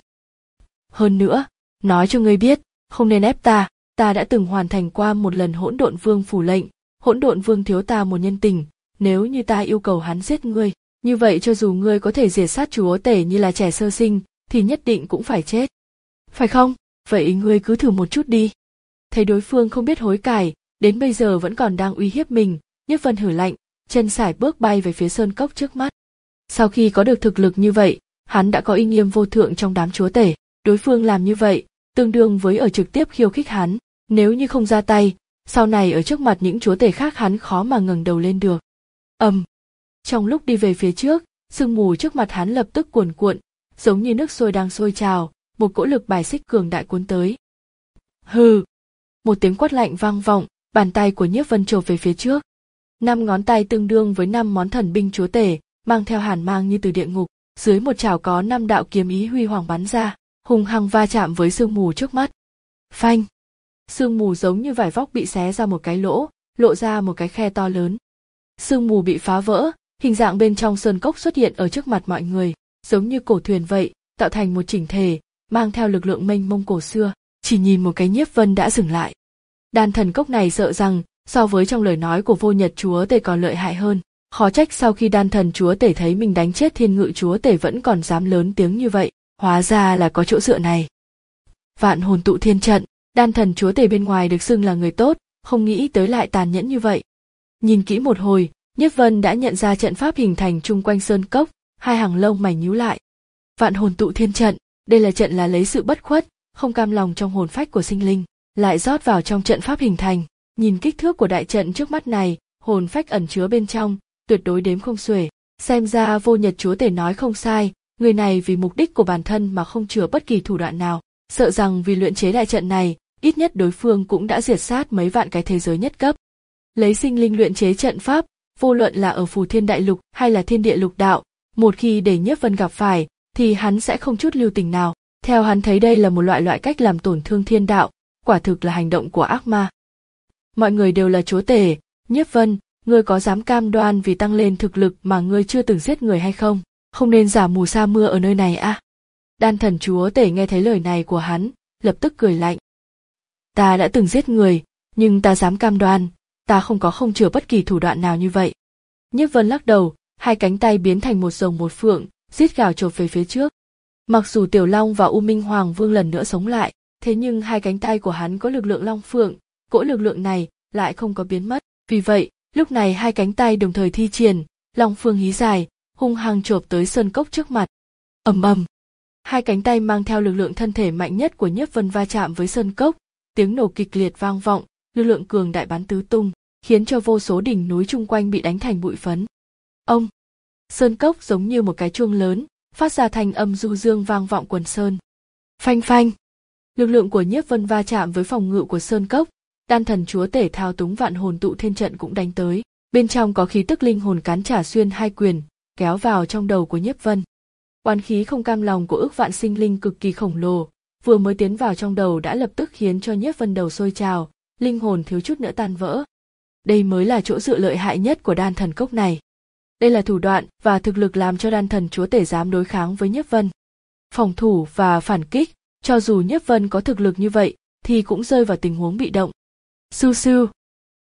Hơn nữa, nói cho ngươi biết, không nên ép ta, ta đã từng hoàn thành qua một lần hỗn độn vương phủ lệnh, hỗn độn vương thiếu ta một nhân tình, nếu như ta yêu cầu hắn giết ngươi, như vậy cho dù ngươi có thể diệt sát chúa tể như là trẻ sơ sinh, thì nhất định cũng phải chết. Phải không? Vậy ngươi cứ thử một chút đi. Thấy đối phương không biết hối cải, đến bây giờ vẫn còn đang uy hiếp mình, Nhiếp Vân hử lạnh, chân sải bước bay về phía sơn cốc trước mắt. Sau khi có được thực lực như vậy, hắn đã có uy nghiêm vô thượng trong đám chúa tể, đối phương làm như vậy, tương đương với ở trực tiếp khiêu khích hắn, nếu như không ra tay, sau này ở trước mặt những chúa tể khác hắn khó mà ngẩng đầu lên được. Ầm. Um. Trong lúc đi về phía trước, sương mù trước mặt hắn lập tức cuồn cuộn, giống như nước sôi đang sôi trào, một cỗ lực bài xích cường đại cuốn tới. Hừ. Một tiếng quát lạnh vang vọng, bàn tay của Nhiếp Vân chộp về phía trước. Năm ngón tay tương đương với năm món thần binh chúa tể, mang theo hàn mang như từ địa ngục, dưới một chảo có năm đạo kiếm ý huy hoàng bắn ra, hung hăng va chạm với sương mù trước mắt. Phanh! Sương mù giống như vải vóc bị xé ra một cái lỗ, lộ ra một cái khe to lớn. Sương mù bị phá vỡ, hình dạng bên trong sơn cốc xuất hiện ở trước mặt mọi người, giống như cổ thuyền vậy, tạo thành một chỉnh thể, mang theo lực lượng mênh mông cổ xưa, chỉ nhìn một cái Nhiếp Vân đã dừng lại. Đan thần cốc này sợ rằng, so với trong lời nói của Vô Nhật chúa tể còn lợi hại hơn, khó trách sau khi đan thần chúa tể thấy mình đánh chết Thiên Ngự chúa tể vẫn còn dám lớn tiếng như vậy, hóa ra là có chỗ dựa này. Vạn hồn tụ thiên trận, đan thần chúa tể bên ngoài được xưng là người tốt, không nghĩ tới lại tàn nhẫn như vậy. Nhìn kỹ một hồi, Nhiếp Vân đã nhận ra trận pháp hình thành chung quanh sơn cốc, hai hàng lông mày nhíu lại. Vạn hồn tụ thiên trận, đây là trận là lấy sự bất khuất, không cam lòng trong hồn phách của sinh linh, lại rót vào trong trận pháp hình thành. Nhìn kích thước của đại trận trước mắt này, hồn phách ẩn chứa bên trong, tuyệt đối đếm không xuể. Xem ra Vô Nhật chúa tể nói không sai, người này vì mục đích của bản thân mà không chừa bất kỳ thủ đoạn nào. Sợ rằng vì luyện chế đại trận này, ít nhất đối phương cũng đã diệt sát mấy vạn cái thế giới nhất cấp. Lấy sinh linh luyện chế trận pháp, vô luận là ở Phù Thiên Đại Lục hay là Thiên Địa Lục Đạo, một khi để Nhiếp Vân gặp phải, thì hắn sẽ không chút lưu tình nào. Theo hắn thấy đây là một loại loại cách làm tổn thương thiên đạo, quả thực là hành động của ác ma. Mọi người đều là chúa tể, Nhiếp Vân, ngươi có dám cam đoan vì tăng lên thực lực mà ngươi chưa từng giết người hay không? Không nên giả mù sa mưa ở nơi này à? Đan thần chúa tể nghe thấy lời này của hắn, lập tức cười lạnh. Ta đã từng giết người, nhưng ta dám cam đoan, ta không có không chừa bất kỳ thủ đoạn nào như vậy. Nhiếp Vân lắc đầu, hai cánh tay biến thành một rồng một phượng, rít gào chộp về phía trước. Mặc dù Tiểu Long và U Minh Hoàng Vương lần nữa sống lại, thế nhưng hai cánh tay của hắn có lực lượng long phượng, cỗ lực lượng này lại không có biến mất. Vì vậy, lúc này hai cánh tay đồng thời thi triển, long phượng hí dài, hung hăng chộp tới sơn cốc trước mặt. Ầm ầm. Hai cánh tay mang theo lực lượng thân thể mạnh nhất của Nhiếp Vân va chạm với sơn cốc, tiếng nổ kịch liệt vang vọng, lực lượng cường đại bắn tứ tung, khiến cho vô số đỉnh núi chung quanh bị đánh thành bụi phấn. Ông! Sơn cốc giống như một cái chuông lớn, phát ra thanh âm du dương vang vọng quần sơn. Phanh phanh! Lực lượng của Nhiếp Vân va chạm với phòng ngự của sơn cốc, đan thần chúa tể thao túng vạn hồn tụ thiên trận cũng đánh tới, bên trong có khí tức linh hồn cán trả xuyên hai quyền, kéo vào trong đầu của Nhiếp Vân. Oán khí không cam lòng của ước vạn sinh linh cực kỳ khổng lồ, vừa mới tiến vào trong đầu đã lập tức khiến cho Nhiếp Vân đầu sôi trào, linh hồn thiếu chút nữa tan vỡ. Đây mới là chỗ dựa lợi hại nhất của đan thần cốc này. Đây là thủ đoạn và thực lực làm cho đan thần chúa tể dám đối kháng với Nhiếp Vân. Phòng thủ và phản kích, cho dù Nhiếp Vân có thực lực như vậy, thì cũng rơi vào tình huống bị động. Su su,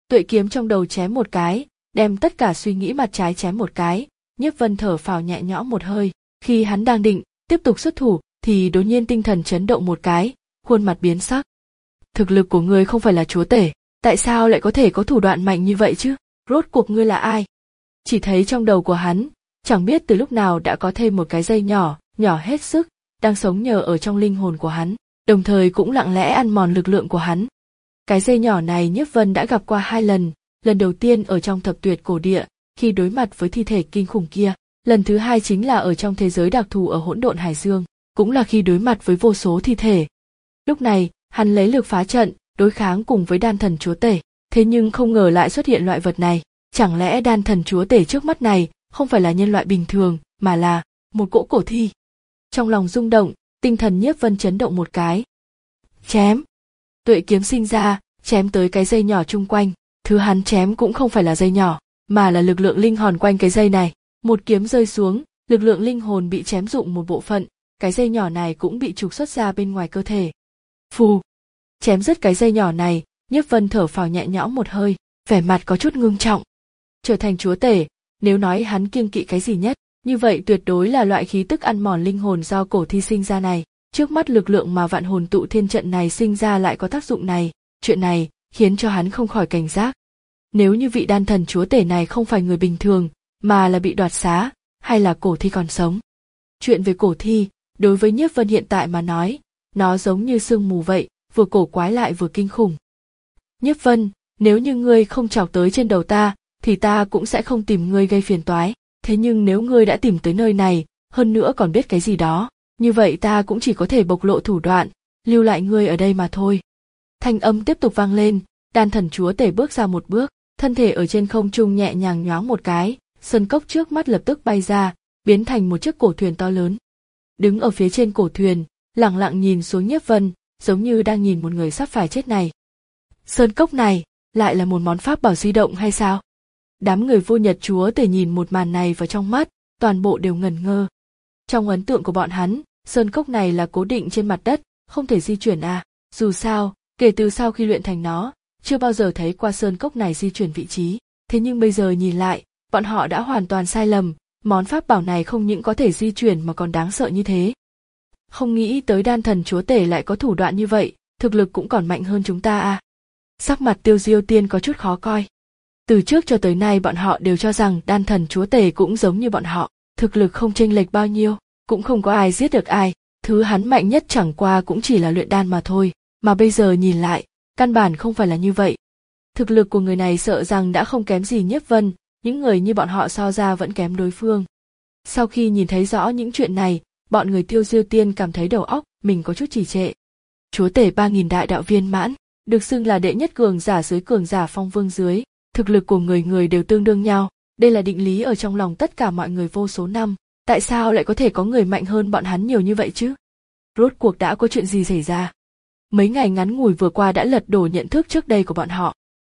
Tuệ kiếm trong đầu chém một cái, đem tất cả suy nghĩ mặt trái chém một cái. Nhiếp Vân thở phào nhẹ nhõm một hơi, khi hắn đang định tiếp tục xuất thủ thì đột nhiên tinh thần chấn động một cái, khuôn mặt biến sắc. Thực lực của ngươi không phải là chúa tể, tại sao lại có thể có thủ đoạn mạnh như vậy chứ? Rốt cuộc ngươi là ai? Chỉ thấy trong đầu của hắn, chẳng biết từ lúc nào đã có thêm một cái dây nhỏ, nhỏ hết sức, đang sống nhờ ở trong linh hồn của hắn, đồng thời cũng lặng lẽ ăn mòn lực lượng của hắn. Cái dây nhỏ này Nhiếp Vân đã gặp qua hai lần, lần đầu tiên ở trong thập tuyệt cổ địa, khi đối mặt với thi thể kinh khủng kia, lần thứ hai chính là ở trong thế giới đặc thù ở hỗn độn hải dương, cũng là khi đối mặt với vô số thi thể. Lúc này, hắn lấy lực phá trận, đối kháng cùng với đan thần chúa tể, thế nhưng không ngờ lại xuất hiện loại vật này, chẳng lẽ đan thần chúa tể trước mắt này không phải là nhân loại bình thường, mà là một cỗ cổ thi. Trong lòng rung động, tinh thần Nhiếp Vân chấn động một cái. Chém! Tuệ kiếm sinh ra, chém tới cái dây nhỏ chung quanh, thứ hắn chém cũng không phải là dây nhỏ, mà là lực lượng linh hồn quanh cái dây này. Một kiếm rơi xuống, lực lượng linh hồn bị chém rụng một bộ phận, cái dây nhỏ này cũng bị trục xuất ra bên ngoài cơ thể. Phù! Chém dứt cái dây nhỏ này, Nhiếp Vân thở phào nhẹ nhõm một hơi, vẻ mặt có chút ngưng trọng. Trở thành chúa tể, nếu nói hắn kiêng kỵ cái gì nhất, như vậy tuyệt đối là loại khí tức ăn mòn linh hồn do cổ thi sinh ra này. Trước mắt lực lượng mà vạn hồn tụ thiên trận này sinh ra lại có tác dụng này, chuyện này khiến cho hắn không khỏi cảnh giác. Nếu như vị đan thần chúa tể này không phải người bình thường, mà là bị đoạt xá, hay là cổ thi còn sống. Chuyện về cổ thi, đối với Nhiếp Vân hiện tại mà nói, nó giống như sương mù vậy, vừa cổ quái lại vừa kinh khủng. Nhiếp Vân, nếu như ngươi không chọc tới trên đầu ta, thì ta cũng sẽ không tìm ngươi gây phiền toái. Thế nhưng nếu ngươi đã tìm tới nơi này, hơn nữa còn biết cái gì đó, như vậy ta cũng chỉ có thể bộc lộ thủ đoạn, lưu lại ngươi ở đây mà thôi. Thanh âm tiếp tục vang lên, đan thần chúa tể bước ra một bước, thân thể ở trên không trung nhẹ nhàng nhoáng một cái, sơn cốc trước mắt lập tức bay ra, biến thành một chiếc cổ thuyền to lớn. Đứng ở phía trên cổ thuyền, lặng lặng nhìn xuống Nhiếp Vân, giống như đang nhìn một người sắp phải chết này. Sơn cốc này, lại là một món pháp bảo di động hay sao? Đám người vô nhật chúa tể nhìn một màn này vào trong mắt, toàn bộ đều ngẩn ngơ. Trong ấn tượng của bọn hắn, sơn cốc này là cố định trên mặt đất, không thể di chuyển à, dù sao, kể từ sau khi luyện thành nó, chưa bao giờ thấy qua sơn cốc này di chuyển vị trí, thế nhưng bây giờ nhìn lại, bọn họ đã hoàn toàn sai lầm, món pháp bảo này không những có thể di chuyển mà còn đáng sợ như thế. Không nghĩ tới đan thần chúa tể lại có thủ đoạn như vậy, thực lực cũng còn mạnh hơn chúng ta à. Sắc mặt Tiêu Diêu Tiên có chút khó coi. Từ trước cho tới nay bọn họ đều cho rằng đan thần chúa tể cũng giống như bọn họ, thực lực không chênh lệch bao nhiêu, cũng không có ai giết được ai, thứ hắn mạnh nhất chẳng qua cũng chỉ là luyện đan mà thôi, mà bây giờ nhìn lại, căn bản không phải là như vậy. Thực lực của người này sợ rằng đã không kém gì Nhiếp Vân, những người như bọn họ so ra vẫn kém đối phương. Sau khi nhìn thấy rõ những chuyện này, bọn người Tiêu Diêu Tiên cảm thấy đầu óc mình có chút trì trệ. Chúa tể ba nghìn đại đạo viên mãn, được xưng là đệ nhất cường giả dưới cường giả phong vương dưới, thực lực của người người đều tương đương nhau, đây là định lý ở trong lòng tất cả mọi người vô số năm, tại sao lại có thể có người mạnh hơn bọn hắn nhiều như vậy chứ? Rốt cuộc đã có chuyện gì xảy ra? Mấy ngày ngắn ngủi vừa qua đã lật đổ nhận thức trước đây của bọn họ.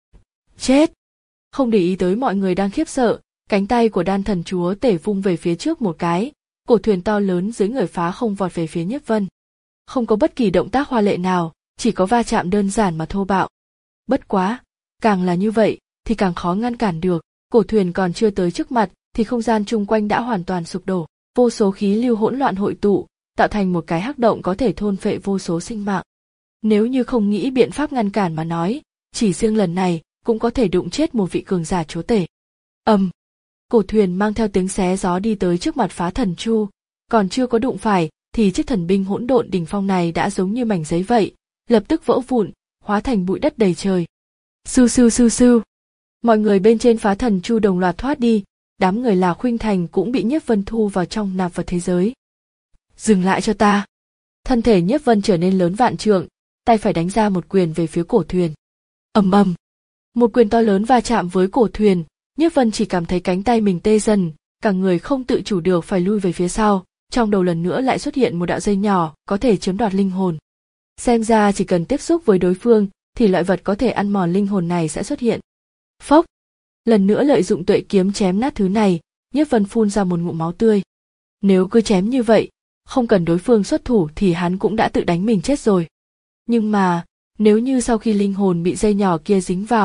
Chết! Không để ý tới mọi người đang khiếp sợ, cánh tay của đan thần chúa tể vung về phía trước một cái, cổ thuyền to lớn dưới người phá không vọt về phía Nhiếp Vân. Không có bất kỳ động tác hoa lệ nào, chỉ có va chạm đơn giản mà thô bạo. Bất quá, càng là như vậy, thì càng khó ngăn cản được, cổ thuyền còn chưa tới trước mặt, thì không gian chung quanh đã hoàn toàn sụp đổ, vô số khí lưu hỗn loạn hội tụ, tạo thành một cái hắc động có thể thôn phệ vô số sinh mạng. Nếu như không nghĩ biện pháp ngăn cản mà nói, chỉ riêng lần này cũng có thể đụng chết một vị cường giả chúa tể. Ầm, um, cổ thuyền mang theo tiếng xé gió đi tới trước mặt Phá Thần Chu, còn chưa có đụng phải, thì chiếc thần binh hỗn độn đỉnh phong này đã giống như mảnh giấy vậy, lập tức vỡ vụn, hóa thành bụi đất đầy trời. Sưu sưu sưu sưu. Mọi người bên trên Phá Thần Chu đồng loạt thoát đi, đám người là Khuynh Thành cũng bị Nhiếp Vân thu vào trong nạp vật thế giới. Dừng lại cho ta. Thân thể Nhiếp Vân trở nên lớn vạn trượng, tay phải đánh ra một quyền về phía cổ thuyền. Ầm ầm. Một quyền to lớn va chạm với cổ thuyền, Nhiếp Vân chỉ cảm thấy cánh tay mình tê dần, cả người không tự chủ được phải lui về phía sau, trong đầu lần nữa lại xuất hiện một đạo dây nhỏ có thể chiếm đoạt linh hồn. Xem ra chỉ cần tiếp xúc với đối phương thì loại vật có thể ăn mòn linh hồn này sẽ xuất hiện. Phốc! Lần nữa lợi dụng tuệ kiếm chém nát thứ này, Nhiếp Vân phun ra một ngụm máu tươi. Nếu cứ chém như vậy, không cần đối phương xuất thủ thì hắn cũng đã tự đánh mình chết rồi. Nhưng mà, nếu như sau khi linh hồn bị dây nhỏ kia dính vào,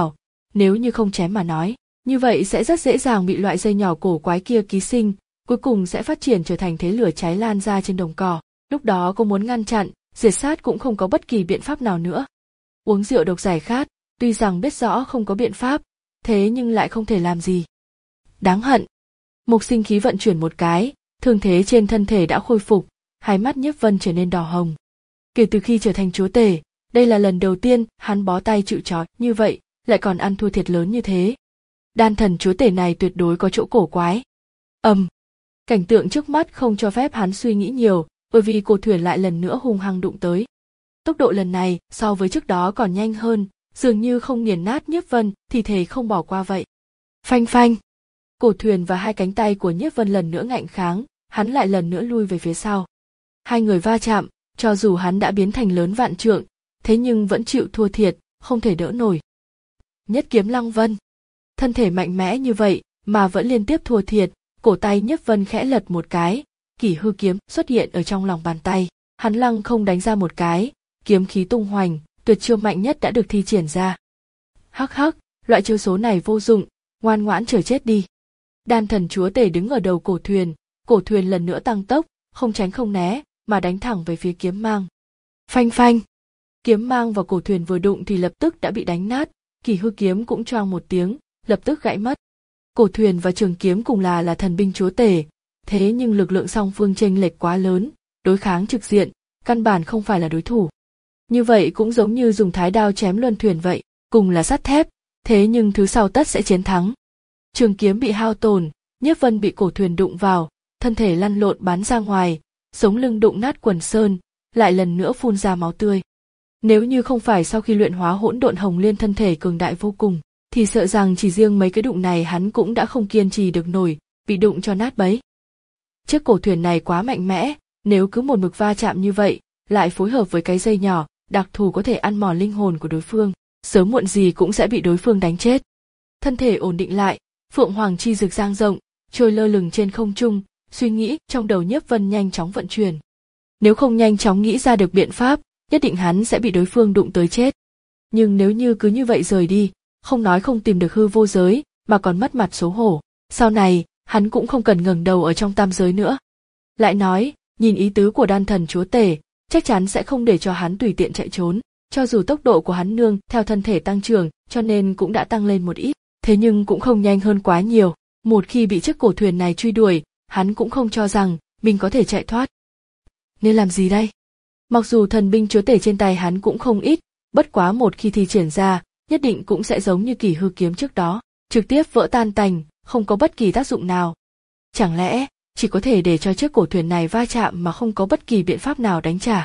nếu như không chém mà nói, như vậy sẽ rất dễ dàng bị loại dây nhỏ cổ quái kia ký sinh, cuối cùng sẽ phát triển trở thành thế lửa cháy lan ra trên đồng cỏ. Lúc đó cô muốn ngăn chặn, diệt sát cũng không có bất kỳ biện pháp nào nữa. Uống rượu độc giải khát, tuy rằng biết rõ không có biện pháp, thế nhưng lại không thể làm gì. Đáng hận. Mục Sinh khí vận chuyển một cái, thương thế trên thân thể đã khôi phục, hai mắt Nhiếp Vân trở nên đỏ hồng. Kể từ khi trở thành chúa tể, đây là lần đầu tiên hắn bó tay chịu trói như vậy, lại còn ăn thua thiệt lớn như thế. Đan thần chúa tể này tuyệt đối có chỗ cổ quái. Ầm. Um, cảnh tượng trước mắt không cho phép hắn suy nghĩ nhiều, bởi vì cổ thuyền lại lần nữa hung hăng đụng tới. Tốc độ lần này so với trước đó còn nhanh hơn, dường như không nghiền nát Nhiếp Vân thì thề không bỏ qua vậy. Phanh phanh. Cổ thuyền và hai cánh tay của Nhiếp Vân lần nữa ngạnh kháng, hắn lại lần nữa lui về phía sau. Hai người va chạm, cho dù hắn đã biến thành lớn vạn trượng, thế nhưng vẫn chịu thua thiệt, không thể đỡ nổi. Nhất kiếm Lăng Vân. Thân thể mạnh mẽ như vậy mà vẫn liên tiếp thua thiệt, cổ tay Nhiếp Vân khẽ lật một cái, Kỷ Hư kiếm xuất hiện ở trong lòng bàn tay, hắn lăng không đánh ra một cái, kiếm khí tung hoành, tuyệt chiêu mạnh nhất đã được thi triển ra. Hắc hắc, loại chiêu số này vô dụng, ngoan ngoãn chờ chết đi. Đan thần chúa tể đứng ở đầu cổ thuyền, cổ thuyền lần nữa tăng tốc, không tránh không né, mà đánh thẳng về phía kiếm mang. Phanh phanh. Kiếm mang vào cổ thuyền vừa đụng thì lập tức đã bị đánh nát, Kỷ Hư kiếm cũng choang một tiếng, lập tức gãy mất. Cổ thuyền và trường kiếm cùng là là thần binh chúa tể, thế nhưng lực lượng song phương chênh lệch quá lớn, đối kháng trực diện, căn bản không phải là đối thủ. Như vậy cũng giống như dùng thái đao chém luân thuyền vậy, cùng là sắt thép, thế nhưng thứ sau tất sẽ chiến thắng. Trường kiếm bị hao tổn, Nhiếp Vân bị cổ thuyền đụng vào, thân thể lăn lộn bắn ra ngoài, sống lưng đụng nát quần sơn, lại lần nữa phun ra máu tươi. Nếu như không phải sau khi luyện hóa hỗn độn hồng liên thân thể cường đại vô cùng, thì sợ rằng chỉ riêng mấy cái đụng này hắn cũng đã không kiên trì được nổi, bị đụng cho nát bấy. Chiếc cổ thuyền này quá mạnh mẽ, nếu cứ một mực va chạm như vậy, lại phối hợp với cái dây nhỏ, đặc thù có thể ăn mòn linh hồn của đối phương, sớm muộn gì cũng sẽ bị đối phương đánh chết. Thân thể ổn định lại, Phượng Hoàng chi rực dang rộng, trôi lơ lửng trên không trung, suy nghĩ trong đầu Nhiếp Vân nhanh chóng vận chuyển. Nếu không nhanh chóng nghĩ ra được biện pháp, nhất định hắn sẽ bị đối phương đụng tới chết. Nhưng nếu như cứ như vậy rời đi, không nói không tìm được hư vô giới, mà còn mất mặt xấu hổ, sau này, hắn cũng không cần ngẩng đầu ở trong tam giới nữa. Lại nói, nhìn ý tứ của đan thần chúa tể, chắc chắn sẽ không để cho hắn tùy tiện chạy trốn, cho dù tốc độ của hắn nương theo thân thể tăng trưởng, cho nên cũng đã tăng lên một ít, thế nhưng cũng không nhanh hơn quá nhiều. Một khi bị chiếc cổ thuyền này truy đuổi, hắn cũng không cho rằng mình có thể chạy thoát. Nên làm gì đây? Mặc dù thần binh chúa tể trên tay hắn cũng không ít, bất quá một khi thi triển ra, nhất định cũng sẽ giống như Kỷ Hư kiếm trước đó, trực tiếp vỡ tan tành, không có bất kỳ tác dụng nào. Chẳng lẽ chỉ có thể để cho chiếc cổ thuyền này va chạm mà không có bất kỳ biện pháp nào đánh trả?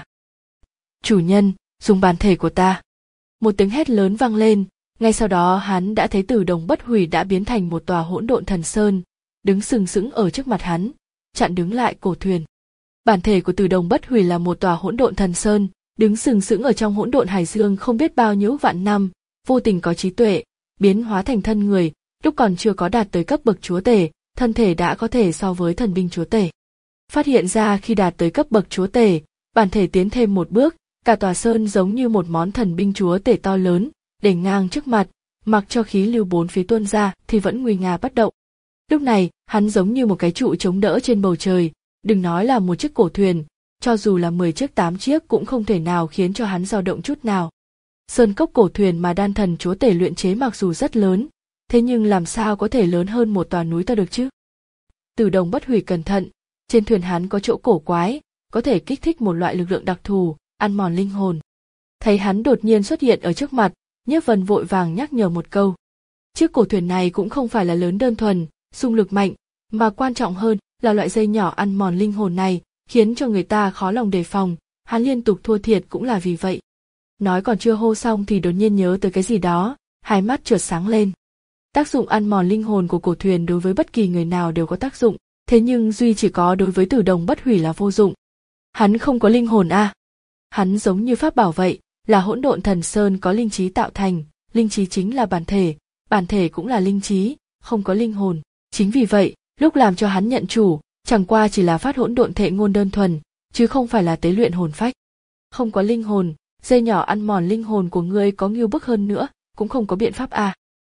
Chủ nhân, dùng bản thể của ta. Một tiếng hét lớn vang lên, ngay sau đó hắn đã thấy Tử Đồng Bất Hủy đã biến thành một tòa hỗn độn thần sơn, đứng sừng sững ở trước mặt hắn, chặn đứng lại cổ thuyền. Bản thể của Tử Đồng Bất Hủy là một tòa hỗn độn thần sơn, đứng sừng sững ở trong hỗn độn hải dương không biết bao nhiêu vạn năm, vô tình có trí tuệ, biến hóa thành thân người, lúc còn chưa có đạt tới cấp bậc chúa tể, thân thể đã có thể so với thần binh chúa tể. Phát hiện ra khi đạt tới cấp bậc chúa tể, bản thể tiến thêm một bước, cả tòa sơn giống như một món thần binh chúa tể to lớn, để ngang trước mặt, mặc cho khí lưu bốn phía tuôn ra thì vẫn nguy nga bất động. Lúc này, hắn giống như một cái trụ chống đỡ trên bầu trời, đừng nói là một chiếc cổ thuyền, cho dù là mười chiếc tám chiếc cũng không thể nào khiến cho hắn dao động chút nào. Sơn cốc cổ thuyền mà đan thần chúa tể luyện chế mặc dù rất lớn, thế nhưng làm sao có thể lớn hơn một tòa núi to được chứ? Tử Đồng Bất Hủy cẩn thận, trên thuyền hắn có chỗ cổ quái, có thể kích thích một loại lực lượng đặc thù, ăn mòn linh hồn. Thấy hắn đột nhiên xuất hiện ở trước mặt, Nhiếp Vân vội vàng nhắc nhở một câu. Chiếc cổ thuyền này cũng không phải là lớn đơn thuần, xung lực mạnh, mà quan trọng hơn là loại dây nhỏ ăn mòn linh hồn này, khiến cho người ta khó lòng đề phòng, hắn liên tục thua thiệt cũng là vì vậy. Nói còn chưa hô xong thì đột nhiên nhớ tới cái gì đó, hai mắt chợt sáng lên. Tác dụng ăn mòn linh hồn của cổ thuyền đối với bất kỳ người nào đều có tác dụng, thế nhưng duy chỉ có đối với Tử Đồng Bất Hủy là vô dụng. Hắn không có linh hồn à? Hắn giống như pháp bảo vậy, là hỗn độn thần sơn có linh trí tạo thành, linh trí chính là bản thể, bản thể cũng là linh trí, không có linh hồn. Chính vì vậy, lúc làm cho hắn nhận chủ, chẳng qua chỉ là phát hỗn độn thệ ngôn đơn thuần, chứ không phải là tế luyện hồn phách. Không có linh hồn, dây nhỏ ăn mòn linh hồn của ngươi có ngưu bức hơn nữa, cũng không có biện pháp à.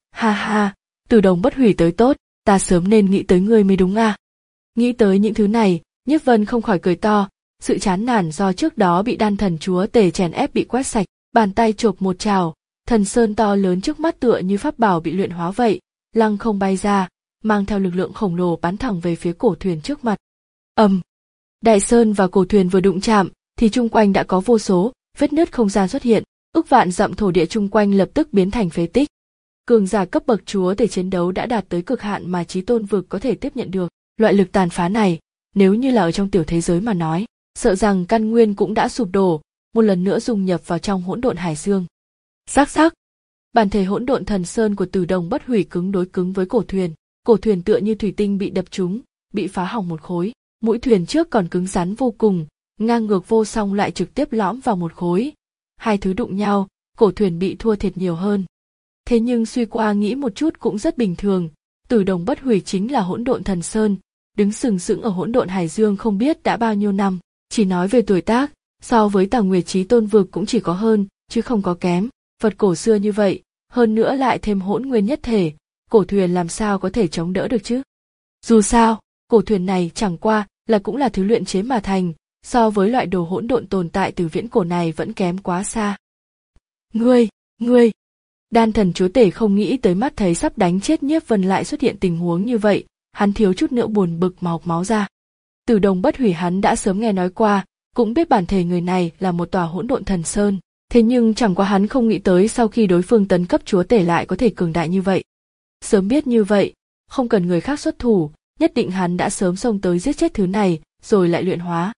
Ha ha, Từ Đồng Bất Hủy tới tốt, ta sớm nên nghĩ tới ngươi mới đúng à. Nghĩ tới những thứ này, Nhiếp Vân không khỏi cười to, sự chán nản do trước đó bị đan thần chúa tể chèn ép bị quét sạch, bàn tay chộp một trào, thần sơn to lớn trước mắt tựa như pháp bảo bị luyện hóa vậy, lăng không bay ra, mang theo lực lượng khổng lồ bắn thẳng về phía cổ thuyền trước mặt. Ầm, um, đại sơn và cổ thuyền vừa đụng chạm, thì chung quanh đã có vô số vết nứt không gian xuất hiện, ức vạn dặm thổ địa chung quanh lập tức biến thành phế tích. Cường giả cấp bậc chúa tể chiến đấu đã đạt tới cực hạn mà chí tôn vực có thể tiếp nhận được. Loại lực tàn phá này, nếu như là ở trong tiểu thế giới mà nói, sợ rằng căn nguyên cũng đã sụp đổ, một lần nữa dung nhập vào trong hỗn độn hải dương. Rắc rắc, bản thể hỗn độn thần sơn của Từ Đồng Bất Hủy cứng đối cứng với cổ thuyền, cổ thuyền tựa như thủy tinh bị đập trúng, bị phá hỏng một khối. Mũi thuyền trước còn cứng rắn vô cùng, ngang ngược vô song lại trực tiếp lõm vào một khối. Hai thứ đụng nhau, cổ thuyền bị thua thiệt nhiều hơn. Thế nhưng suy qua nghĩ một chút cũng rất bình thường, Từ Đồng Bất Hủy chính là hỗn độn thần sơn, đứng sừng sững ở hỗn độn hải dương không biết đã bao nhiêu năm, chỉ nói về tuổi tác, so với Tào Nguyệt Chí Tôn vực cũng chỉ có hơn, chứ không có kém. Vật cổ xưa như vậy, hơn nữa lại thêm hỗn nguyên nhất thể, cổ thuyền làm sao có thể chống đỡ được chứ? Dù sao, cổ thuyền này chẳng qua là cũng là thứ luyện chế mà thành, so với loại đồ hỗn độn tồn tại từ viễn cổ này vẫn kém quá xa. Ngươi, ngươi! Đan thần chúa tể không nghĩ tới mắt thấy sắp đánh chết Nhiếp Vân lại xuất hiện tình huống như vậy, hắn thiếu chút nữa buồn bực mà học máu ra. Từ Đồng Bất Hủy hắn đã sớm nghe nói qua, cũng biết bản thể người này là một tòa hỗn độn thần sơn, thế nhưng chẳng qua hắn không nghĩ tới sau khi đối phương tấn cấp chúa tể lại có thể cường đại như vậy. Sớm biết như vậy, không cần người khác xuất thủ, nhất định hắn đã sớm xông tới giết chết thứ này, rồi lại luyện hóa.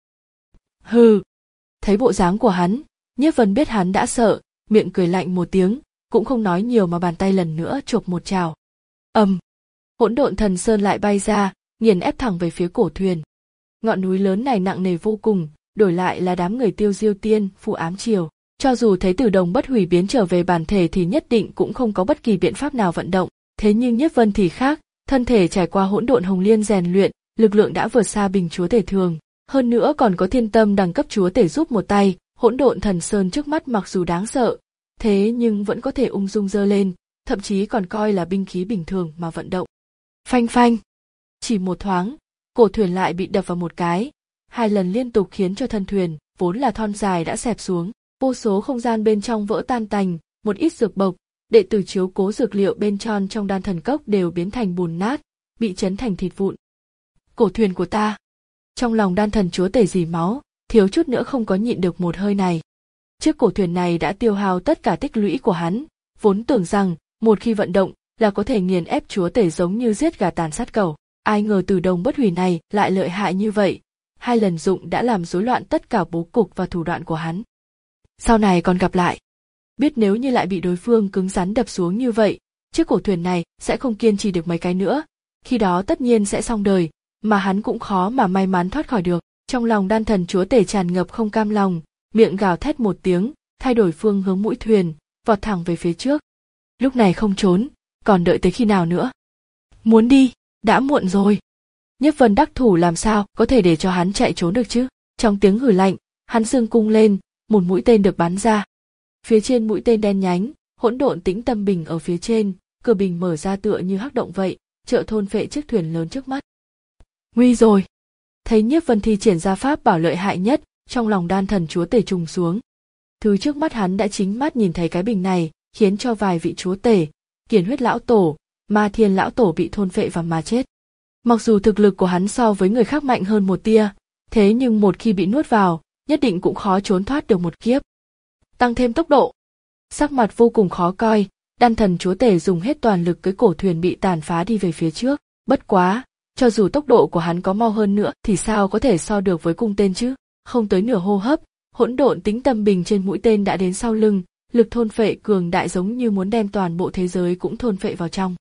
Hừ! Thấy bộ dáng của hắn, Nhiếp Vân biết hắn đã sợ, miệng cười lạnh một tiếng, cũng không nói nhiều mà bàn tay lần nữa chộp một trào. Ầm! Um, hỗn độn thần sơn lại bay ra, nghiền ép thẳng về phía cổ thuyền. Ngọn núi lớn này nặng nề vô cùng, đổi lại là đám người Tiêu Diêu Tiên, Phù Ám Triều, cho dù thấy Từ Đồng Bất Hủy biến trở về bản thể thì nhất định cũng không có bất kỳ biện pháp nào vận động. Thế nhưng Nhiếp Vân thì khác, thân thể trải qua hỗn độn hồng liên rèn luyện, lực lượng đã vượt xa bình chúa tể thường, hơn nữa còn có thiên tâm đẳng cấp chúa tể giúp một tay, hỗn độn thần sơn trước mắt mặc dù đáng sợ, thế nhưng vẫn có thể ung dung giơ lên, thậm chí còn coi là binh khí bình thường mà vận động. Phanh phanh, chỉ một thoáng, cổ thuyền lại bị đập vào một cái, hai lần liên tục khiến cho thân thuyền vốn là thon dài đã xẹp xuống, vô số không gian bên trong vỡ tan tành, một ít dược bộc, đệ tử chiếu cố dược liệu bên trong trong đan thần cốc đều biến thành bùn nát, bị chấn thành thịt vụn. Cổ thuyền của ta! Trong lòng đan thần chúa tể dì máu, thiếu chút nữa không có nhịn được một hơi này. Chiếc cổ thuyền này đã tiêu hao tất cả tích lũy của hắn, vốn tưởng rằng một khi vận động là có thể nghiền ép chúa tể giống như giết gà tàn sát cẩu. Ai ngờ Từ Đồng Bất Hủy này lại lợi hại như vậy, hai lần dụng đã làm rối loạn tất cả bố cục và thủ đoạn của hắn. Sau này còn gặp lại. Biết nếu như lại bị đối phương cứng rắn đập xuống như vậy, chiếc cổ thuyền này sẽ không kiên trì được mấy cái nữa, khi đó tất nhiên sẽ xong đời, mà hắn cũng khó mà may mắn thoát khỏi được. Trong lòng đan thần chúa tể tràn ngập không cam lòng, miệng gào thét một tiếng, thay đổi phương hướng mũi thuyền, vọt thẳng về phía trước. Lúc này không trốn, còn đợi tới khi nào nữa? Muốn đi, đã muộn rồi. Nhiếp Vân đắc thủ làm sao có thể để cho hắn chạy trốn được chứ? Trong tiếng hử lạnh, hắn giương cung lên, một mũi tên được bắn ra. Phía trên mũi tên đen nhánh, hỗn độn tĩnh tâm bình ở phía trên, cửa bình mở ra tựa như hắc động vậy, trợ thôn phệ chiếc thuyền lớn trước mắt. Nguy rồi! Thấy Nhiếp Vân thi triển ra pháp bảo lợi hại nhất, trong lòng đan thần chúa tể trùng xuống. Thứ trước mắt hắn đã chính mắt nhìn thấy cái bình này, khiến cho vài vị chúa tể, Kiền Huyết lão tổ, Ma Thiên lão tổ bị thôn phệ và mà chết. Mặc dù thực lực của hắn so với người khác mạnh hơn một tia, thế nhưng một khi bị nuốt vào, nhất định cũng khó trốn thoát được một kiếp. Tăng thêm tốc độ. Sắc mặt vô cùng khó coi, đan thần chúa tể dùng hết toàn lực cưỡi cổ thuyền bị tàn phá đi về phía trước. Bất quá, cho dù tốc độ của hắn có mau hơn nữa thì sao có thể so được với cung tên chứ? Không tới nửa hô hấp, hỗn độn tĩnh tâm bình trên mũi tên đã đến sau lưng, lực thôn phệ cường đại giống như muốn đem toàn bộ thế giới cũng thôn phệ vào trong.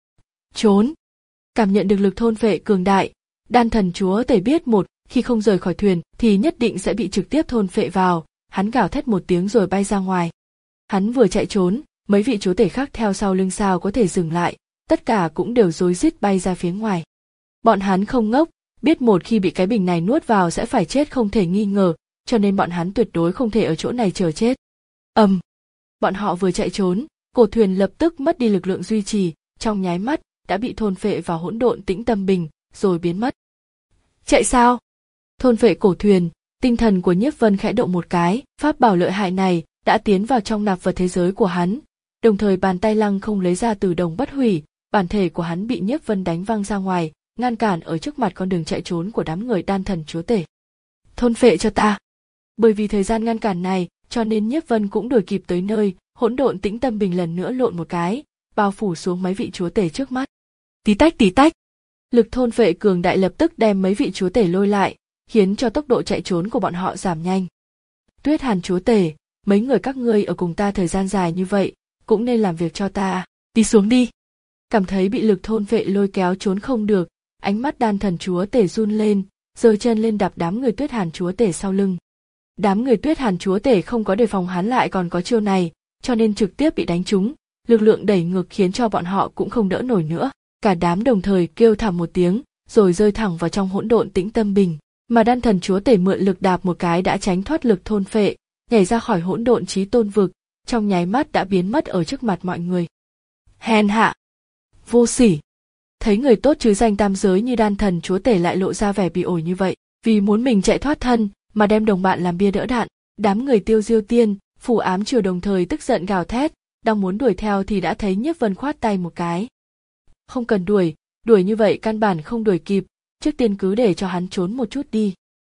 Trốn! Cảm nhận được lực thôn phệ cường đại, đan thần chúa tể biết một khi không rời khỏi thuyền thì nhất định sẽ bị trực tiếp thôn phệ vào, hắn gào thét một tiếng rồi bay ra ngoài. Hắn vừa chạy trốn, mấy vị chúa tể khác theo sau lưng sao có thể dừng lại, tất cả cũng đều rối rít bay ra phía ngoài. Bọn hắn không ngốc, biết một khi bị cái bình này nuốt vào sẽ phải chết không thể nghi ngờ, cho nên bọn hắn tuyệt đối không thể ở chỗ này chờ chết. Ầm! Um, bọn họ vừa chạy trốn, Cổ thuyền lập tức mất đi lực lượng duy trì, trong nháy mắt đã bị thôn phệ vào hỗn độn tĩnh tâm bình, rồi biến mất. Chạy sao? Thôn phệ cổ thuyền, tinh thần của Nhiếp Vân khẽ động một cái, pháp bảo lợi hại này đã tiến vào trong nạp vật thế giới của hắn, đồng thời bàn tay lăng không lấy ra từ đồng bất hủy, bản thể của hắn bị Nhiếp Vân đánh văng ra ngoài, ngăn cản ở trước mặt con đường chạy trốn của đám người đan thần chúa tể. Thôn phệ cho ta. Bởi vì thời gian ngăn cản này, cho nên Nhiếp Vân cũng đuổi kịp tới nơi, hỗn độn tĩnh tâm bình lần nữa lộn một cái, bao phủ xuống mấy vị chúa tể trước mắt. Tí tách tí tách. Lực thôn phệ cường đại lập tức đem mấy vị chúa tể lôi lại, khiến cho tốc độ chạy trốn của bọn họ giảm nhanh. Tuyết Hàn chúa tể, mấy người các ngươi ở cùng ta thời gian dài như vậy, cũng nên làm việc cho ta, đi xuống đi. Cảm thấy bị lực thôn phệ lôi kéo trốn không được, ánh mắt đan thần chúa tể run lên, giơ chân lên đạp đám người Tuyết Hàn chúa tể sau lưng. Đám người Tuyết Hàn chúa tể không có đề phòng hắn lại còn có chiêu này, cho nên trực tiếp bị đánh trúng, lực lượng đẩy ngược khiến cho bọn họ cũng không đỡ nổi nữa. Cả đám đồng thời kêu thảm một tiếng, rồi rơi thẳng vào trong hỗn độn tĩnh tâm bình, mà đan thần chúa tể mượn lực đạp một cái đã tránh thoát lực thôn phệ, nhảy ra khỏi hỗn độn chí tôn vực, trong nháy mắt đã biến mất ở trước mặt mọi người. Hèn hạ, vô sỉ. Thấy người tốt chứ danh tam giới như đan thần chúa tể lại lộ ra vẻ bị ổi như vậy, vì muốn mình chạy thoát thân mà đem đồng bạn làm bia đỡ đạn. Đám người Tiêu Diêu Tiên, Phù Ám Triều đồng thời tức giận gào thét, đang muốn đuổi theo thì đã thấy Nhiếp Vân khoát tay một cái. Không cần đuổi, đuổi như vậy căn bản không đuổi kịp, trước tiên cứ để cho hắn trốn một chút đi.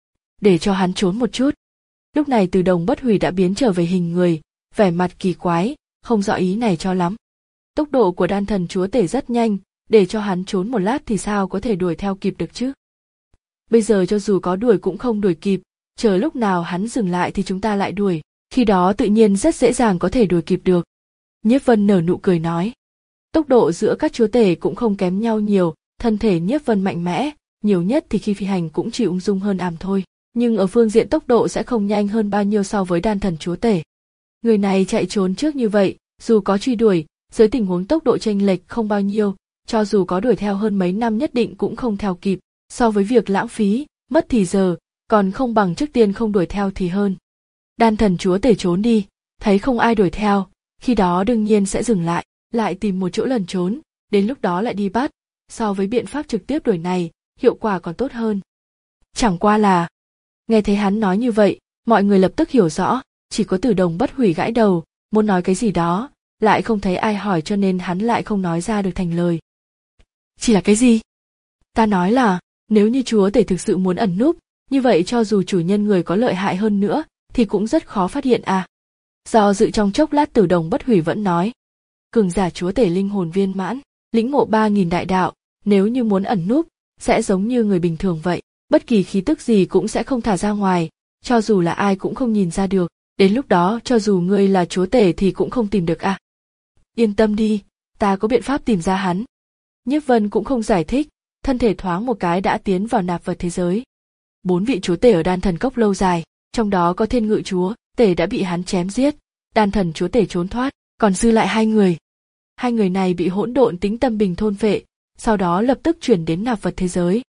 Để cho hắn trốn một chút. Lúc này Từ Đồng Bất Hủy đã biến trở về hình người, vẻ mặt kỳ quái, không rõ ý này cho lắm. Tốc độ của đan thần chúa tể rất nhanh, để cho hắn trốn một lát thì sao có thể đuổi theo kịp được chứ? Bây giờ cho dù có đuổi cũng không đuổi kịp, chờ lúc nào hắn dừng lại thì chúng ta lại đuổi, khi đó tự nhiên rất dễ dàng có thể đuổi kịp được. Nhiếp Vân nở nụ cười nói. Tốc độ giữa các chúa tể cũng không kém nhau nhiều, thân thể Nhiếp Vân mạnh mẽ, nhiều nhất thì khi phi hành cũng chỉ ung dung hơn ảm thôi, nhưng ở phương diện tốc độ sẽ không nhanh hơn bao nhiêu so với đan thần chúa tể. Người này chạy trốn trước như vậy, dù có truy đuổi, dưới tình huống tốc độ chênh lệch không bao nhiêu, cho dù có đuổi theo hơn mấy năm nhất định cũng không theo kịp, so với việc lãng phí, mất thì giờ, còn không bằng trước tiên không đuổi theo thì hơn. Đan thần chúa tể trốn đi, thấy không ai đuổi theo, khi đó đương nhiên sẽ dừng lại, lại tìm một chỗ lẩn trốn, đến lúc đó lại đi bắt, so với biện pháp trực tiếp đuổi này, hiệu quả còn tốt hơn. Chẳng qua là, nghe thấy hắn nói như vậy, mọi người lập tức hiểu rõ, chỉ có Từ Đồng Bất Hủy gãi đầu, muốn nói cái gì đó, lại không thấy ai hỏi cho nên hắn lại không nói ra được thành lời. Chỉ là cái gì? Ta nói là, nếu như chúa tể thực sự muốn ẩn núp, như vậy cho dù chủ nhân người có lợi hại hơn nữa, thì cũng rất khó phát hiện à. Do dự trong chốc lát Từ Đồng Bất Hủy vẫn nói. Cường giả chúa tể linh hồn viên mãn, lĩnh ngộ ba nghìn đại đạo, nếu như muốn ẩn núp, sẽ giống như người bình thường vậy, bất kỳ khí tức gì cũng sẽ không thả ra ngoài, cho dù là ai cũng không nhìn ra được, đến lúc đó cho dù ngươi là chúa tể thì cũng không tìm được à. Yên tâm đi, ta có biện pháp tìm ra hắn. Nhiếp Vân cũng không giải thích, thân thể thoáng một cái đã tiến vào nạp vật thế giới. Bốn vị chúa tể ở đan thần cốc lâu dài, trong đó có thiên ngự chúa tể đã bị hắn chém giết, đan thần chúa tể trốn thoát, còn dư lại hai người. Hai người này bị hỗn độn tĩnh tâm bình thôn phệ, sau đó lập tức chuyển đến nạp vật thế giới.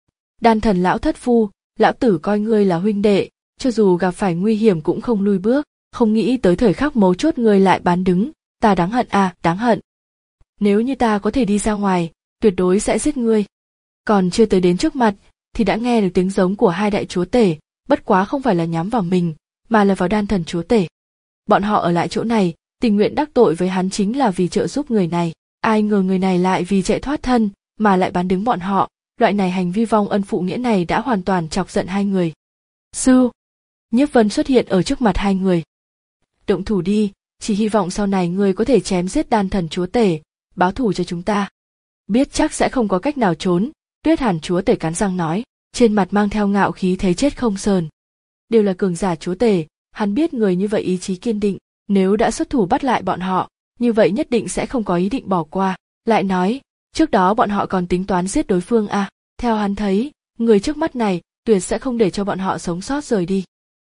Đan thần lão thất phu, lão tử coi ngươi là huynh đệ, cho dù gặp phải nguy hiểm cũng không lui bước, không nghĩ tới thời khắc mấu chốt ngươi lại bán đứng, ta đáng hận à, đáng hận. Nếu như ta có thể đi ra ngoài, tuyệt đối sẽ giết ngươi. Còn chưa tới đến trước mặt, thì đã nghe được tiếng giống của hai đại chúa tể, bất quá không phải là nhắm vào mình, mà là vào đan thần chúa tể. Bọn họ ở lại chỗ này, tình nguyện đắc tội với hắn chính là vì trợ giúp người này, ai ngờ người này lại vì chạy thoát thân, mà lại bán đứng bọn họ, loại này hành vi vong ân phụ nghĩa này đã hoàn toàn chọc giận hai người. Sư! Nhiếp Vân xuất hiện ở trước mặt hai người. Động thủ đi, chỉ hy vọng sau này ngươi có thể chém giết đan thần chúa tể, báo thù cho chúng ta. Biết chắc sẽ không có cách nào trốn, Tuyết Hàn chúa tể cắn răng nói, trên mặt mang theo ngạo khí thấy chết không sờn. Đều là cường giả chúa tể, hắn biết người như vậy ý chí kiên định, nếu đã xuất thủ bắt lại bọn họ, như vậy nhất định sẽ không có ý định bỏ qua. Lại nói, trước đó bọn họ còn tính toán giết đối phương à, theo hắn thấy, người trước mắt này tuyệt sẽ không để cho bọn họ sống sót rời đi.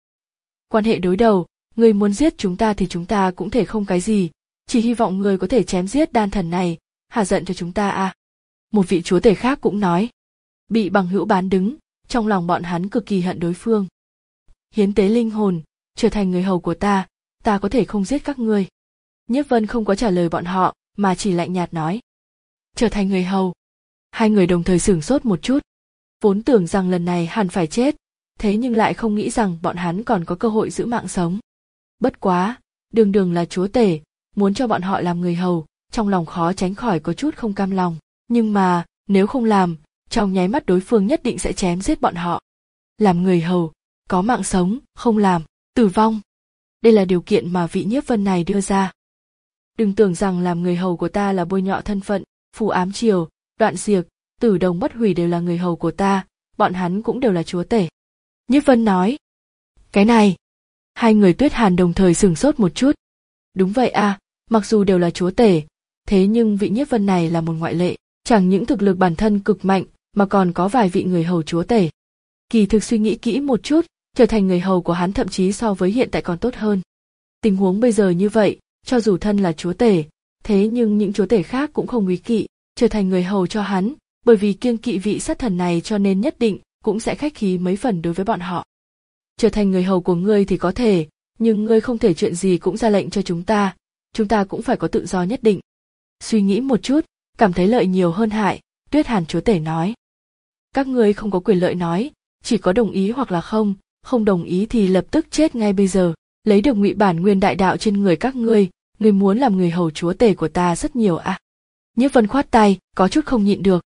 Quan hệ đối đầu, người muốn giết chúng ta thì chúng ta cũng thể không cái gì, chỉ hy vọng người có thể chém giết đan thần này, hả giận cho chúng ta à. Một vị chúa tể khác cũng nói, bị bằng hữu bán đứng, trong lòng bọn hắn cực kỳ hận đối phương. Hiến tế linh hồn, trở thành người hầu của ta, ta có thể không giết các ngươi. Nhiếp Vân không có trả lời bọn họ, mà chỉ lạnh nhạt nói. Trở thành người hầu. Hai người đồng thời sửng sốt một chút. Vốn tưởng rằng lần này hẳn phải chết, thế nhưng lại không nghĩ rằng bọn hắn còn có cơ hội giữ mạng sống. Bất quá, đường đường là chúa tể, muốn cho bọn họ làm người hầu, trong lòng khó tránh khỏi có chút không cam lòng. Nhưng mà, nếu không làm, trong nháy mắt đối phương nhất định sẽ chém giết bọn họ. Làm người hầu, có mạng sống, không làm, tử vong. Đây là điều kiện mà vị Nhiếp Vân này đưa ra. Đừng tưởng rằng làm người hầu của ta là bôi nhọ thân phận, phù ám triều, Đoạn Diệc, Tử Đồng Bất Hủy đều là người hầu của ta, bọn hắn cũng đều là chúa tể. Nhiếp Vân nói. Cái này. Hai người Tuyết Hàn đồng thời sửng sốt một chút. Đúng vậy à, mặc dù đều là chúa tể, thế nhưng vị Nhiếp Vân này là một ngoại lệ, chẳng những thực lực bản thân cực mạnh, mà còn có vài vị người hầu chúa tể. Kỳ thực suy nghĩ kỹ một chút, trở thành người hầu của hắn thậm chí so với hiện tại còn tốt hơn. Tình huống bây giờ như vậy, cho dù thân là chúa tể, thế nhưng những chúa tể khác cũng không quý kỵ, trở thành người hầu cho hắn, bởi vì kiêng kỵ vị sát thần này cho nên nhất định cũng sẽ khách khí mấy phần đối với bọn họ. Trở thành người hầu của ngươi thì có thể, nhưng ngươi không thể chuyện gì cũng ra lệnh cho chúng ta, chúng ta cũng phải có tự do nhất định. Suy nghĩ một chút, cảm thấy lợi nhiều hơn hại, Tuyết Hàn chúa tể nói. Các ngươi không có quyền lợi nói, chỉ có đồng ý hoặc là không, không đồng ý thì lập tức chết ngay bây giờ, lấy được ngụy bản nguyên đại đạo trên người các ngươi, ngươi muốn làm người hầu chúa tể của ta rất nhiều à. Nhiếp Vân khoát tay, có chút không nhịn được.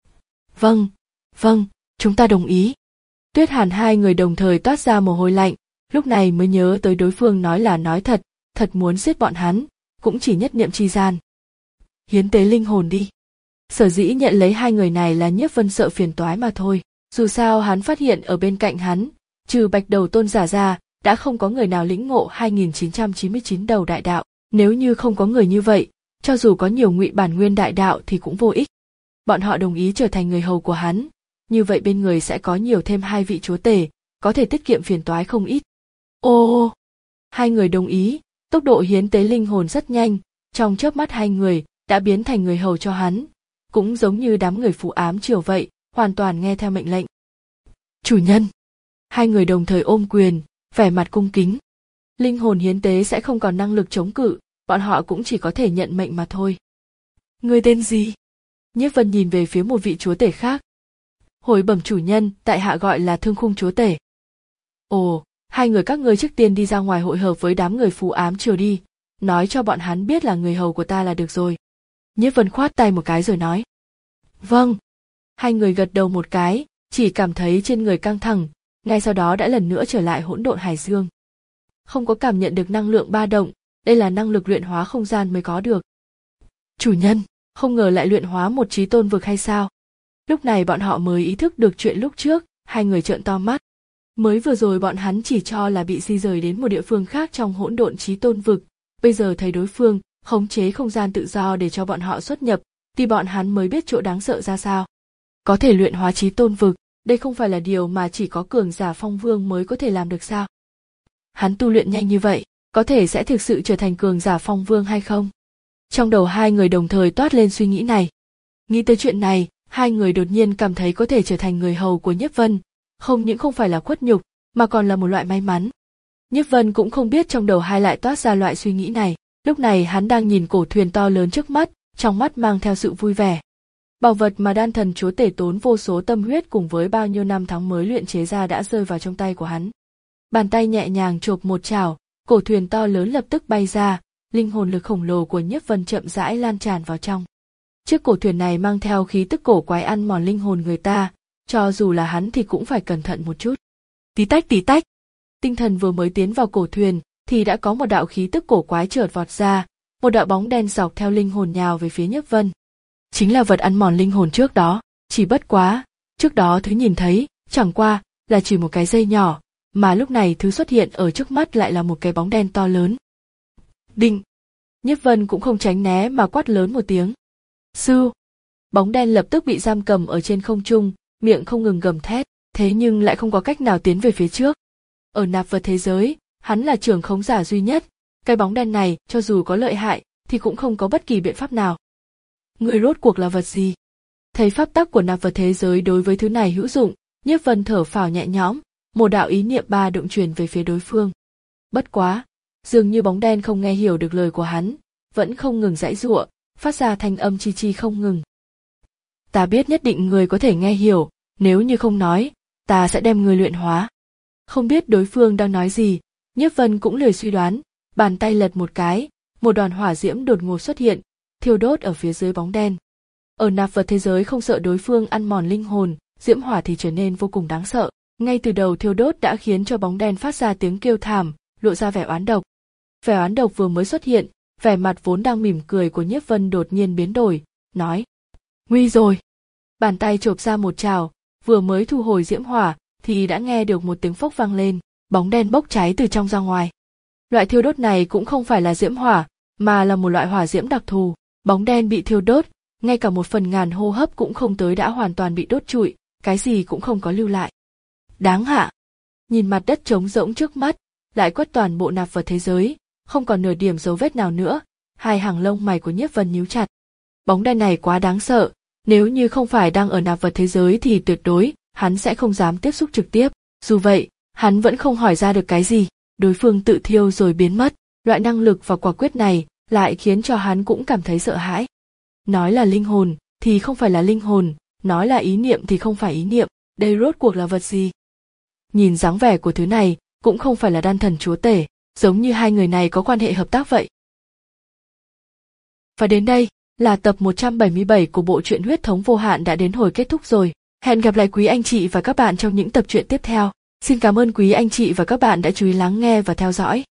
Vâng, vâng, chúng ta đồng ý. Tuyết Hàn hai người đồng thời toát ra mồ hôi lạnh, lúc này mới nhớ tới đối phương nói là nói thật, thật muốn giết bọn hắn, cũng chỉ nhất niệm chi gian. Hiến tế linh hồn đi. Sở dĩ nhận lấy hai người này là Nhiếp Vân sợ phiền toái mà thôi, dù sao hắn phát hiện ở bên cạnh hắn, trừ Bạch Đầu Tôn giả ra, đã không có người nào lĩnh ngộ hai nghìn chín trăm chín mươi chín đầu đại đạo, nếu như không có người như vậy, cho dù có nhiều ngụy bản nguyên đại đạo thì cũng vô ích. Bọn họ đồng ý trở thành người hầu của hắn, như vậy bên người sẽ có nhiều thêm hai vị chúa tể, có thể tiết kiệm phiền toái không ít. Ô, hai người đồng ý, tốc độ hiến tế linh hồn rất nhanh, trong chớp mắt hai người đã biến thành người hầu cho hắn, cũng giống như đám người phù ám triều vậy, hoàn toàn nghe theo mệnh lệnh. Chủ nhân. Hai người đồng thời ôm quyền, vẻ mặt cung kính. Linh hồn hiến tế sẽ không còn năng lực chống cự, bọn họ cũng chỉ có thể nhận mệnh mà thôi. Người tên gì? Nhiếp Vân nhìn về phía một vị chúa tể khác. Hồi bẩm chủ nhân, tại hạ gọi là Thương Khung chúa tể. Ồ, hai người các ngươi trước tiên đi ra ngoài hội hợp với đám người phù ám triều đi, nói cho bọn hắn biết là người hầu của ta là được rồi. Nhiếp Vân khoát tay một cái rồi nói. Vâng. Hai người gật đầu một cái, chỉ cảm thấy trên người căng thẳng, ngay sau đó đã lần nữa trở lại hỗn độn hải dương. Không có cảm nhận được năng lượng ba động, đây là năng lực luyện hóa không gian mới có được. Chủ nhân, không ngờ lại luyện hóa một chí tôn vực hay sao? Lúc này bọn họ mới ý thức được chuyện lúc trước, hai người trợn to mắt. Mới vừa rồi bọn hắn chỉ cho là bị di rời đến một địa phương khác trong hỗn độn chí tôn vực, bây giờ thấy đối phương khống chế không gian tự do để cho bọn họ xuất nhập, thì bọn hắn mới biết chỗ đáng sợ ra sao. Có thể luyện hóa chí tôn vực, đây không phải là điều mà chỉ có cường giả phong vương mới có thể làm được sao? Hắn tu luyện nhanh như vậy, có thể sẽ thực sự trở thành cường giả phong vương hay không? Trong đầu hai người đồng thời toát lên suy nghĩ này. Nghĩ tới chuyện này, hai người đột nhiên cảm thấy có thể trở thành người hầu của Nhiếp Vân, không những không phải là khuất nhục, mà còn là một loại may mắn. Nhiếp Vân cũng không biết trong đầu hai lại toát ra loại suy nghĩ này, lúc này hắn đang nhìn cổ thuyền to lớn trước mắt, trong mắt mang theo sự vui vẻ. Bảo vật mà đan thần chúa tể tốn vô số tâm huyết cùng với bao nhiêu năm tháng mới luyện chế ra đã rơi vào trong tay của hắn. Bàn tay nhẹ nhàng chộp một chảo, cổ thuyền to lớn lập tức bay ra, linh hồn lực khổng lồ của Nhiếp Vân chậm rãi lan tràn vào trong. Chiếc cổ thuyền này mang theo khí tức cổ quái ăn mòn linh hồn người ta, cho dù là hắn thì cũng phải cẩn thận một chút. Tí tách tí tách, tinh thần vừa mới tiến vào cổ thuyền thì đã có một đạo khí tức cổ quái chợt vọt ra, một đạo bóng đen dọc theo linh hồn nhào về phía Nhiếp Vân. Chính là vật ăn mòn linh hồn trước đó, chỉ bất quá, trước đó thứ nhìn thấy, chẳng qua là chỉ một cái dây nhỏ, mà lúc này thứ xuất hiện ở trước mắt lại là một cái bóng đen to lớn. Đinh! Nhiếp Vân cũng không tránh né mà quát lớn một tiếng. Sư! Bóng đen lập tức bị giam cầm ở trên không trung, miệng không ngừng gầm thét, thế nhưng lại không có cách nào tiến về phía trước. Ở nạp vật thế giới, hắn là trưởng khống giả duy nhất, cái bóng đen này cho dù có lợi hại thì cũng không có bất kỳ biện pháp nào. Người rốt cuộc là vật gì? Thấy pháp tắc của nạp vật thế giới đối với thứ này hữu dụng, Nhiếp Vân thở phào nhẹ nhõm, một đạo ý niệm ba động truyền về phía đối phương. Bất quá, Dường như bóng đen không nghe hiểu được lời của hắn, vẫn không ngừng giãy giụa, phát ra thanh âm chi chi không ngừng. Ta biết nhất định người có thể nghe hiểu, nếu như không nói, ta sẽ đem người luyện hóa. Không biết đối phương đang nói gì, Nhiếp Vân cũng lười suy đoán, bàn tay lật một cái, một đoàn hỏa diễm đột ngột xuất hiện, thiêu đốt ở phía dưới bóng đen. Ở nạp vật thế giới không sợ đối phương ăn mòn linh hồn, diễm hỏa thì trở nên vô cùng đáng sợ. Ngay từ đầu thiêu đốt đã khiến cho bóng đen phát ra tiếng kêu thảm, lộ ra vẻ oán độc. Vẻ oán độc vừa mới xuất hiện, vẻ mặt vốn đang mỉm cười của Nhiếp Vân đột nhiên biến đổi, nói: nguy rồi. Bàn tay chộp ra một trào, vừa mới thu hồi diễm hỏa thì đã nghe được một tiếng phốc vang lên, bóng đen bốc cháy từ trong ra ngoài. Loại thiêu đốt này cũng không phải là diễm hỏa, mà là một loại hỏa diễm đặc thù. Bóng đen bị thiêu đốt, ngay cả một phần ngàn hô hấp cũng không tới đã hoàn toàn bị đốt trụi, cái gì cũng không có lưu lại. Đáng hạ. Nhìn mặt đất trống rỗng trước mắt, lại quét toàn bộ nạp vật thế giới, không còn nửa điểm dấu vết nào nữa, hai hàng lông mày của Nhiếp Vân nhíu chặt. Bóng đen này quá đáng sợ, nếu như không phải đang ở nạp vật thế giới thì tuyệt đối hắn sẽ không dám tiếp xúc trực tiếp. Dù vậy, hắn vẫn không hỏi ra được cái gì, đối phương tự thiêu rồi biến mất, loại năng lực và quả quyết này lại khiến cho hắn cũng cảm thấy sợ hãi. Nói là linh hồn thì không phải là linh hồn, nói là ý niệm thì không phải ý niệm, đây rốt cuộc là vật gì? Nhìn dáng vẻ của thứ này, cũng không phải là đan thần chúa tể, giống như hai người này có quan hệ hợp tác vậy. Và đến đây là tập một trăm bảy mươi bảy của bộ truyện Huyết thống vô hạn đã đến hồi kết thúc rồi. Hẹn gặp lại quý anh chị và các bạn trong những tập truyện tiếp theo. Xin cảm ơn quý anh chị và các bạn đã chú ý lắng nghe và theo dõi.